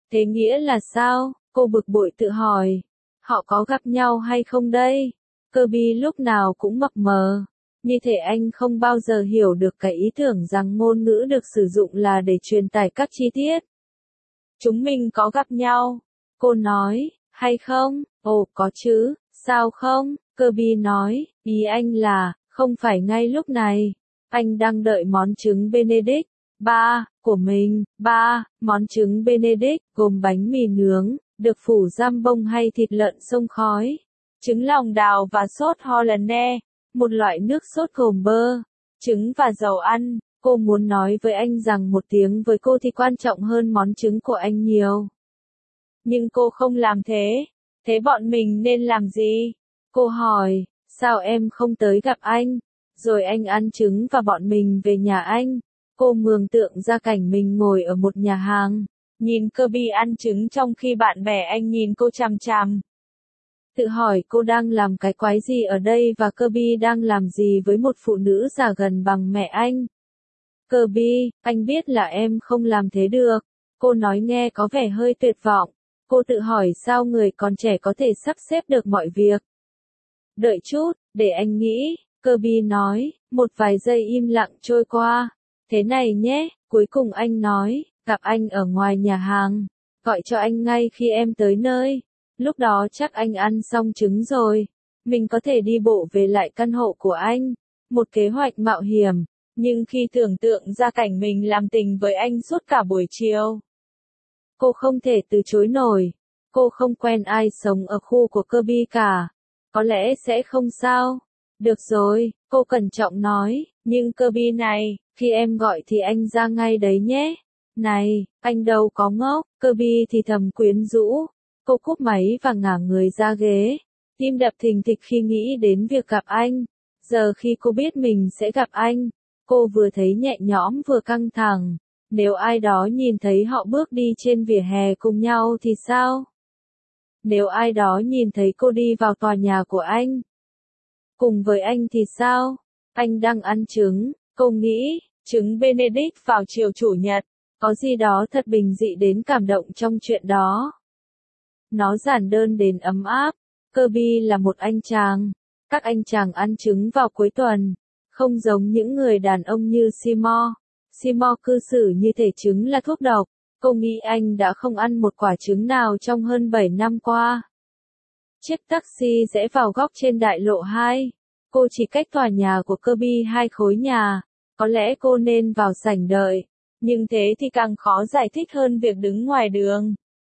Thế nghĩa là sao? Cô bực bội tự hỏi. Họ có gặp nhau hay không đây? Kirby lúc nào cũng mập mờ. Như thể anh không bao giờ hiểu được cái ý tưởng rằng ngôn ngữ được sử dụng là để truyền tải các chi tiết. Chúng mình có gặp nhau. Cô nói, hay không? Ồ, có chứ, sao không? Kirby nói, ý anh là, không phải ngay lúc này. Anh đang đợi món trứng Benedict, ba, của mình, ba, món trứng Benedict, gồm bánh mì nướng, được phủ giam bông hay thịt lợn xông khói, trứng lòng đào và sốt Hollandaise, một loại nước sốt gồm bơ, trứng và dầu ăn. Cô muốn nói với anh rằng một tiếng với cô thì quan trọng hơn món trứng của anh nhiều. Nhưng cô không làm thế. Thế bọn mình nên làm gì? Cô hỏi, sao em không tới gặp anh? Rồi anh ăn trứng và bọn mình về nhà anh. Cô mường tượng ra cảnh mình ngồi ở một nhà hàng, nhìn Kirby ăn trứng trong khi bạn bè anh nhìn cô chằm chằm. Tự hỏi cô đang làm cái quái gì ở đây và Kirby đang làm gì với một phụ nữ già gần bằng mẹ anh. Kirby, anh biết là em không làm thế được. Cô nói nghe có vẻ hơi tuyệt vọng. Cô tự hỏi sao người còn trẻ có thể sắp xếp được mọi việc. Đợi chút, để anh nghĩ, Kirby nói, một vài giây im lặng trôi qua. Thế này nhé, cuối cùng anh nói, gặp anh ở ngoài nhà hàng, gọi cho anh ngay khi em tới nơi. Lúc đó chắc anh ăn xong trứng rồi. Mình có thể đi bộ về lại căn hộ của anh. Một kế hoạch mạo hiểm, nhưng khi tưởng tượng ra cảnh mình làm tình với anh suốt cả buổi chiều, cô không thể từ chối nổi. Cô không quen ai sống ở khu của Kirby cả. Có lẽ sẽ không sao. Được rồi, cô cẩn trọng nói, nhưng Kirby này, khi em gọi thì anh ra ngay đấy nhé. Này, anh đâu có ngốc, Kirby thì thầm quyến rũ. Cô cúp máy và ngả người ra ghế. Tim đập thình thịch khi nghĩ đến việc gặp anh. Giờ khi cô biết mình sẽ gặp anh, cô vừa thấy nhẹ nhõm vừa căng thẳng. Nếu ai đó nhìn thấy họ bước đi trên vỉa hè cùng nhau thì sao? Nếu ai đó nhìn thấy cô đi vào tòa nhà của anh cùng với anh thì sao? Anh đang ăn trứng, cô nghĩ, trứng Benedict vào chiều chủ nhật. Có gì đó thật bình dị đến cảm động trong chuyện đó. Nó giản đơn đến ấm áp. Kirby là một anh chàng. Các anh chàng ăn trứng vào cuối tuần. Không giống những người đàn ông như Seymour. Seymour cư xử như thể trứng là thuốc độc. Cô nghĩ anh đã không ăn một quả trứng nào trong hơn bảy năm qua. Chiếc taxi rẽ vào góc trên đại lộ hai. Cô chỉ cách tòa nhà của Kirby hai khối nhà. Có lẽ cô nên vào sảnh đợi. Nhưng thế thì càng khó giải thích hơn việc đứng ngoài đường.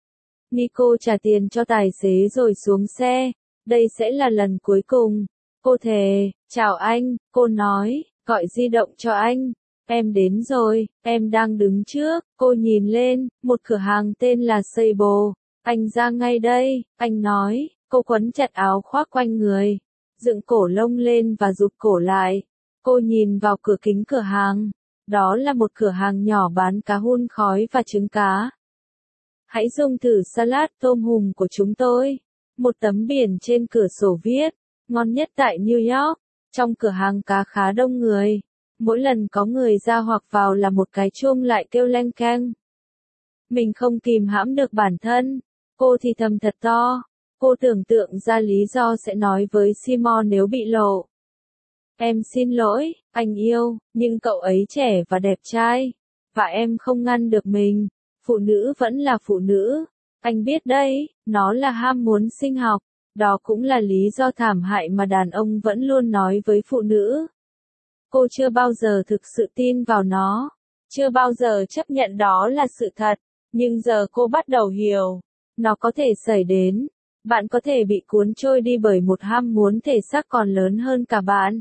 Nico trả tiền cho tài xế rồi xuống xe. Đây sẽ là lần cuối cùng. Cô thề, chào anh, cô nói, gọi di động cho anh. Em đến rồi, em đang đứng trước. Cô nhìn lên, một cửa hàng tên là Sable. Anh ra ngay đây, anh nói. Cô quấn chặt áo khoác quanh người, dựng cổ lông lên và rụt cổ lại. Cô nhìn vào cửa kính cửa hàng. Đó là một cửa hàng nhỏ bán cá hun khói và trứng cá. Hãy dùng thử salad tôm hùm của chúng tôi. Một tấm biển trên cửa sổ viết, ngon nhất tại New York. Trong cửa hàng cá khá đông người. Mỗi lần có người ra hoặc vào là một cái chuông lại kêu leng keng. Mình không kìm hãm được bản thân. Cô thì thầm thật to. Cô tưởng tượng ra lý do sẽ nói với Seymour nếu bị lộ. Em xin lỗi, anh yêu, nhưng cậu ấy trẻ và đẹp trai. Và em không ngăn được mình. Phụ nữ vẫn là phụ nữ. Anh biết đấy, nó là ham muốn sinh học. Đó cũng là lý do thảm hại mà đàn ông vẫn luôn nói với phụ nữ. Cô chưa bao giờ thực sự tin vào nó. Chưa bao giờ chấp nhận đó là sự thật. Nhưng giờ cô bắt đầu hiểu. Nó có thể xảy đến. Bạn có thể bị cuốn trôi đi bởi một ham muốn thể xác còn lớn hơn cả bạn.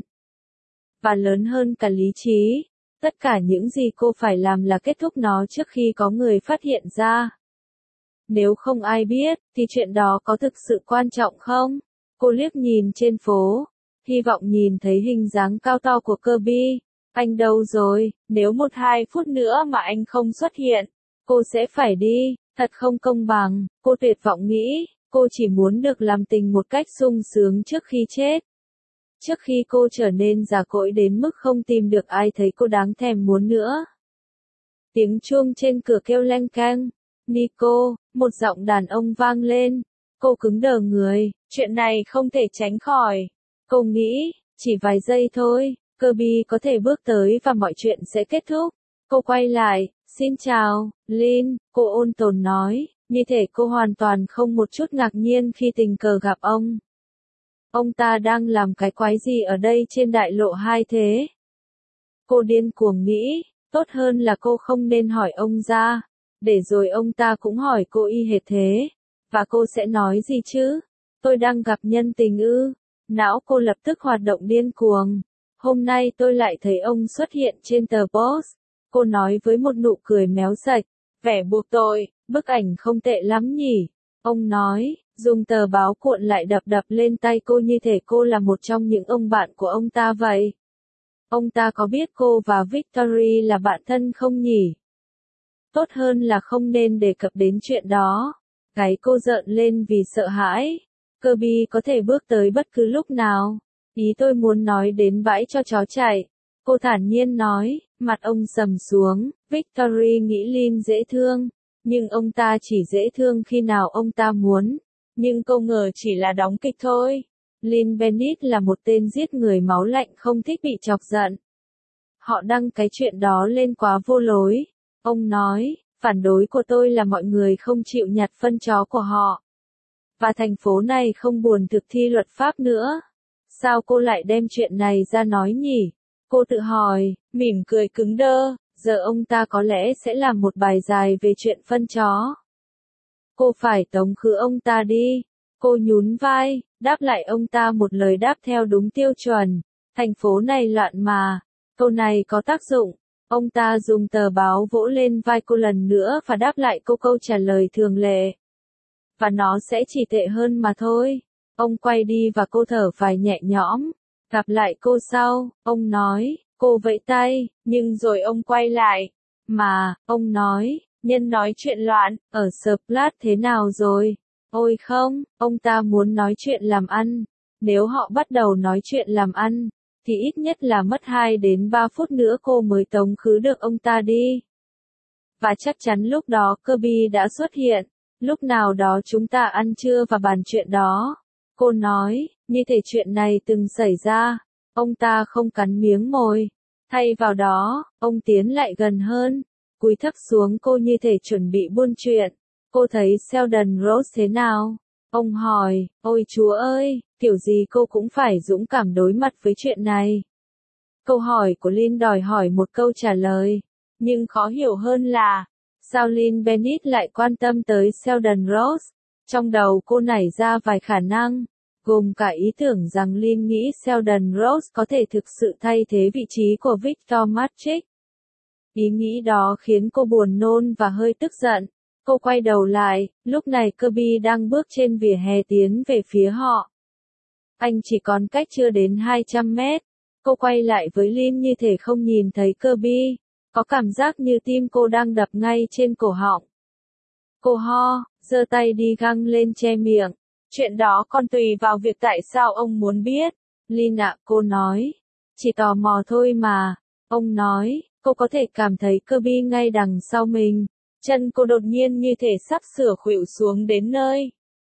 Và lớn hơn cả lý trí. Tất cả những gì cô phải làm là kết thúc nó trước khi có người phát hiện ra. Nếu không ai biết, thì chuyện đó có thực sự quan trọng không? Cô liếc nhìn trên phố. Hy vọng nhìn thấy hình dáng cao to của Kirby. Anh đâu rồi? Nếu một hai phút nữa mà anh không xuất hiện, cô sẽ phải đi. Thật không công bằng. Cô tuyệt vọng nghĩ. Cô chỉ muốn được làm tình một cách sung sướng trước khi chết. Trước khi cô trở nên già cỗi đến mức không tìm được ai thấy cô đáng thèm muốn nữa. Tiếng chuông trên cửa kêu leng keng. Nico, một giọng đàn ông vang lên. Cô cứng đờ người, chuyện này không thể tránh khỏi. Cô nghĩ, chỉ vài giây thôi, Kirby có thể bước tới và mọi chuyện sẽ kết thúc. Cô quay lại, xin chào, Lin, cô ôn tồn nói, như thể cô hoàn toàn không một chút ngạc nhiên khi tình cờ gặp ông. Ông ta đang làm cái quái gì ở đây trên đại lộ hai thế? Cô điên cuồng nghĩ, tốt hơn là cô không nên hỏi ông ra, để rồi ông ta cũng hỏi cô y hệt thế. Và cô sẽ nói gì chứ? Tôi đang gặp nhân tình ư? Não cô lập tức hoạt động điên cuồng. Hôm nay tôi lại thấy ông xuất hiện trên tờ Post. Cô nói với một nụ cười méo sạch, vẻ buộc tội, bức ảnh không tệ lắm nhỉ? Ông nói, dùng tờ báo cuộn lại đập đập lên tay cô như thể cô là một trong những ông bạn của ông ta vậy. Ông ta có biết cô và Victory là bạn thân không nhỉ? Tốt hơn là không nên đề cập đến chuyện đó. Gáy cô rợn lên vì sợ hãi. Kirby có thể bước tới bất cứ lúc nào. Ý tôi muốn nói đến bãi cho chó chạy. Cô thản nhiên nói, mặt ông sầm xuống. Victory nghĩ Lin dễ thương. Nhưng ông ta chỉ dễ thương khi nào ông ta muốn. Nhưng cô ngờ chỉ là đóng kịch thôi. Lin Bennett là một tên giết người máu lạnh không thích bị chọc giận. Họ đăng cái chuyện đó lên quá vô lối. Ông nói, phản đối của tôi là mọi người không chịu nhặt phân chó của họ. Và thành phố này không buồn thực thi luật pháp nữa. Sao cô lại đem chuyện này ra nói nhỉ? Cô tự hỏi, mỉm cười cứng đơ, giờ ông ta có lẽ sẽ làm một bài dài về chuyện phân chó. Cô phải tống khứ ông ta đi. Cô nhún vai, đáp lại ông ta một lời đáp theo đúng tiêu chuẩn. Thành phố này loạn mà. Câu này có tác dụng. Ông ta dùng tờ báo vỗ lên vai cô lần nữa và đáp lại cô câu trả lời thường lệ. Và nó sẽ chỉ tệ hơn mà thôi. Ông quay đi và cô thở phào nhẹ nhõm. Gặp lại cô sau, ông nói, cô vẫy tay, nhưng rồi ông quay lại. Mà, ông nói, nhân nói chuyện loạn, ở Splat thế nào rồi? Ôi không, ông ta muốn nói chuyện làm ăn. Nếu họ bắt đầu nói chuyện làm ăn, thì ít nhất là mất hai đến ba phút nữa cô mới tống khứ được ông ta đi. Và chắc chắn lúc đó Kirby đã xuất hiện. Lúc nào đó chúng ta ăn trưa và bàn chuyện đó. Cô nói, như thể chuyện này từng xảy ra. Ông ta không cắn miếng môi. Thay vào đó, ông tiến lại gần hơn. Cúi thấp xuống cô như thể chuẩn bị buôn chuyện. Cô thấy Sheldon Rose thế nào? Ông hỏi, ôi chúa ơi, kiểu gì cô cũng phải dũng cảm đối mặt với chuyện này. Câu hỏi của Lin đòi hỏi một câu trả lời. Nhưng khó hiểu hơn là, sao Lin Bennett lại quan tâm tới Sheldon Rose? Trong đầu cô nảy ra vài khả năng, gồm cả ý tưởng rằng Lin nghĩ Sheldon Rose có thể thực sự thay thế vị trí của Victor Matrix. Ý nghĩ đó khiến cô buồn nôn và hơi tức giận. Cô quay đầu lại, lúc này Kirby đang bước trên vỉa hè tiến về phía họ. Anh chỉ còn cách chưa đến hai trăm mét. Cô quay lại với Lin như thể không nhìn thấy Kirby. Có cảm giác như tim cô đang đập ngay trên cổ họng. Cô ho, giơ tay đi găng lên che miệng. Chuyện đó còn tùy vào việc tại sao ông muốn biết. Lin ạ, cô nói. Chỉ tò mò thôi mà. Ông nói, cô có thể cảm thấy Kirby ngay đằng sau mình. Chân cô đột nhiên như thể sắp sửa khuỵu xuống đến nơi.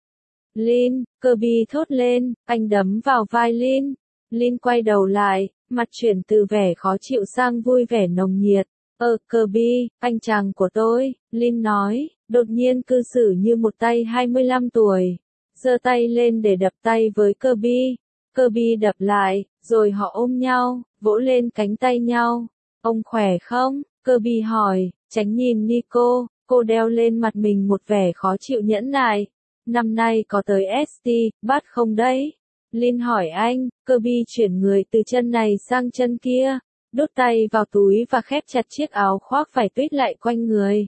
Lin, Kirby thốt lên, anh đấm vào vai Lin. Lin quay đầu lại, mặt chuyển từ vẻ khó chịu sang vui vẻ nồng nhiệt. Ờ, Kirby, anh chàng của tôi, Lin nói, đột nhiên cư xử như một tay hai mươi lăm tuổi. Giơ tay lên để đập tay với Kirby. Kirby đập lại, rồi họ ôm nhau, vỗ lên cánh tay nhau. Ông khỏe không? Kirby hỏi, tránh nhìn Nico, cô đeo lên mặt mình một vẻ khó chịu nhẫn nại. Năm nay có tới ét tê, bắt không đấy? Lin hỏi anh, Kirby chuyển người từ chân này sang chân kia, đút tay vào túi và khép chặt chiếc áo khoác vải tuyết lại quanh người.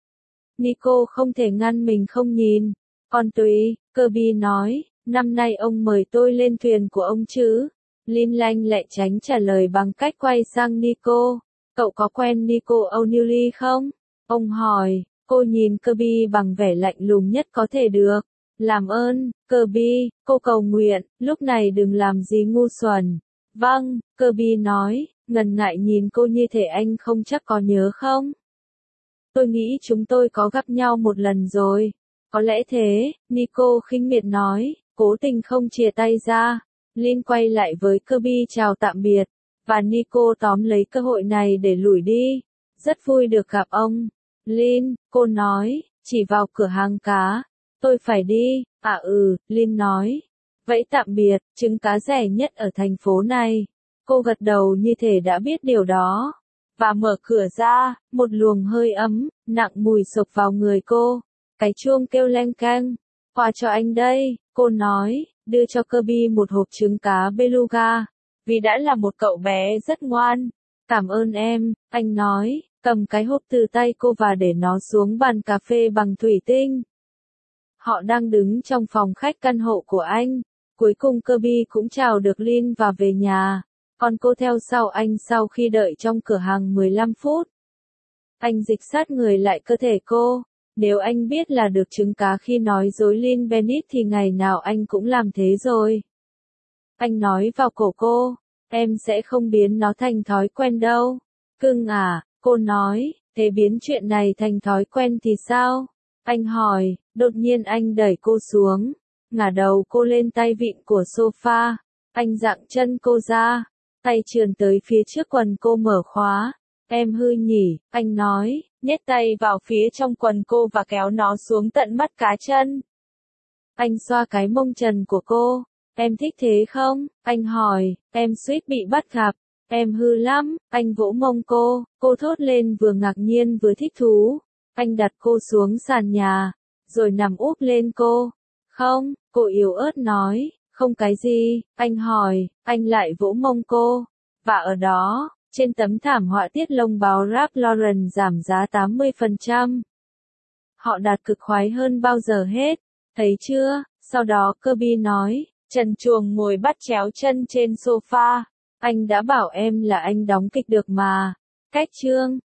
Nico không thể ngăn mình không nhìn. Còn tùy, Kirby nói, năm nay ông mời tôi lên thuyền của ông chứ? Lin lanh lẹ tránh trả lời bằng cách quay sang Nico. Cậu có quen Nico O'Neilly không? Ông hỏi, cô nhìn Kirby bằng vẻ lạnh lùng nhất có thể được. Làm ơn, Kirby, cô cầu nguyện, lúc này đừng làm gì ngu xuẩn. Vâng, Kirby nói, ngần ngại nhìn cô như thể anh không chắc có nhớ không? Tôi nghĩ chúng tôi có gặp nhau một lần rồi. Có lẽ thế, Nico khinh miệt nói, cố tình không chìa tay ra. Lin quay lại với Kirby chào tạm biệt, và Nico tóm lấy cơ hội này để lủi đi. Rất vui được gặp ông. Lin, cô nói, chỉ vào cửa hàng cá. Tôi phải đi. À ừ, Lin nói. Vậy tạm biệt, trứng cá rẻ nhất ở thành phố này. Cô gật đầu như thể đã biết điều đó. Và mở cửa ra, một luồng hơi ấm, nặng mùi sộc vào người cô. Cái chuông kêu leng keng. Quà cho anh đây, cô nói, đưa cho Kirby một hộp trứng cá beluga. Vì đã là một cậu bé rất ngoan. Cảm ơn em, anh nói, cầm cái hộp từ tay cô và để nó xuống bàn cà phê bằng thủy tinh. Họ đang đứng trong phòng khách căn hộ của anh. Cuối cùng Kirby cũng chào được Lin và về nhà. Còn cô theo sau anh sau khi đợi trong cửa hàng mười lăm phút. Anh dịch sát người lại cơ thể cô. Nếu anh biết là được trứng cá khi nói dối Lin Bennett thì ngày nào anh cũng làm thế rồi. Anh nói vào cổ cô, em sẽ không biến nó thành thói quen đâu. Cưng à, cô nói, thế biến chuyện này thành thói quen thì sao? Anh hỏi, đột nhiên anh đẩy cô xuống, ngả đầu cô lên tay vịn của sofa. Anh giằng chân cô ra, tay trườn tới phía trước quần cô mở khóa. Em hư nhỉ, anh nói, nhét tay vào phía trong quần cô và kéo nó xuống tận mắt cá chân. Anh xoa cái mông trần của cô. Em thích thế không? Anh hỏi, em suýt bị bắt gặp. Em hư lắm, anh vỗ mông cô, cô thốt lên vừa ngạc nhiên vừa thích thú. Anh đặt cô xuống sàn nhà, rồi nằm úp lên cô. Không, cô yếu ớt nói, không cái gì, anh hỏi, anh lại vỗ mông cô. Và ở đó, trên tấm thảm họa tiết lông báo Ralph Lauren giảm giá tám mươi phần trăm. Họ đạt cực khoái hơn bao giờ hết, thấy chưa? Sau đó Kirby nói, trần truồng ngồi bắt chéo chân trên sofa. Anh đã bảo em là anh đóng kịch được mà. Cách chương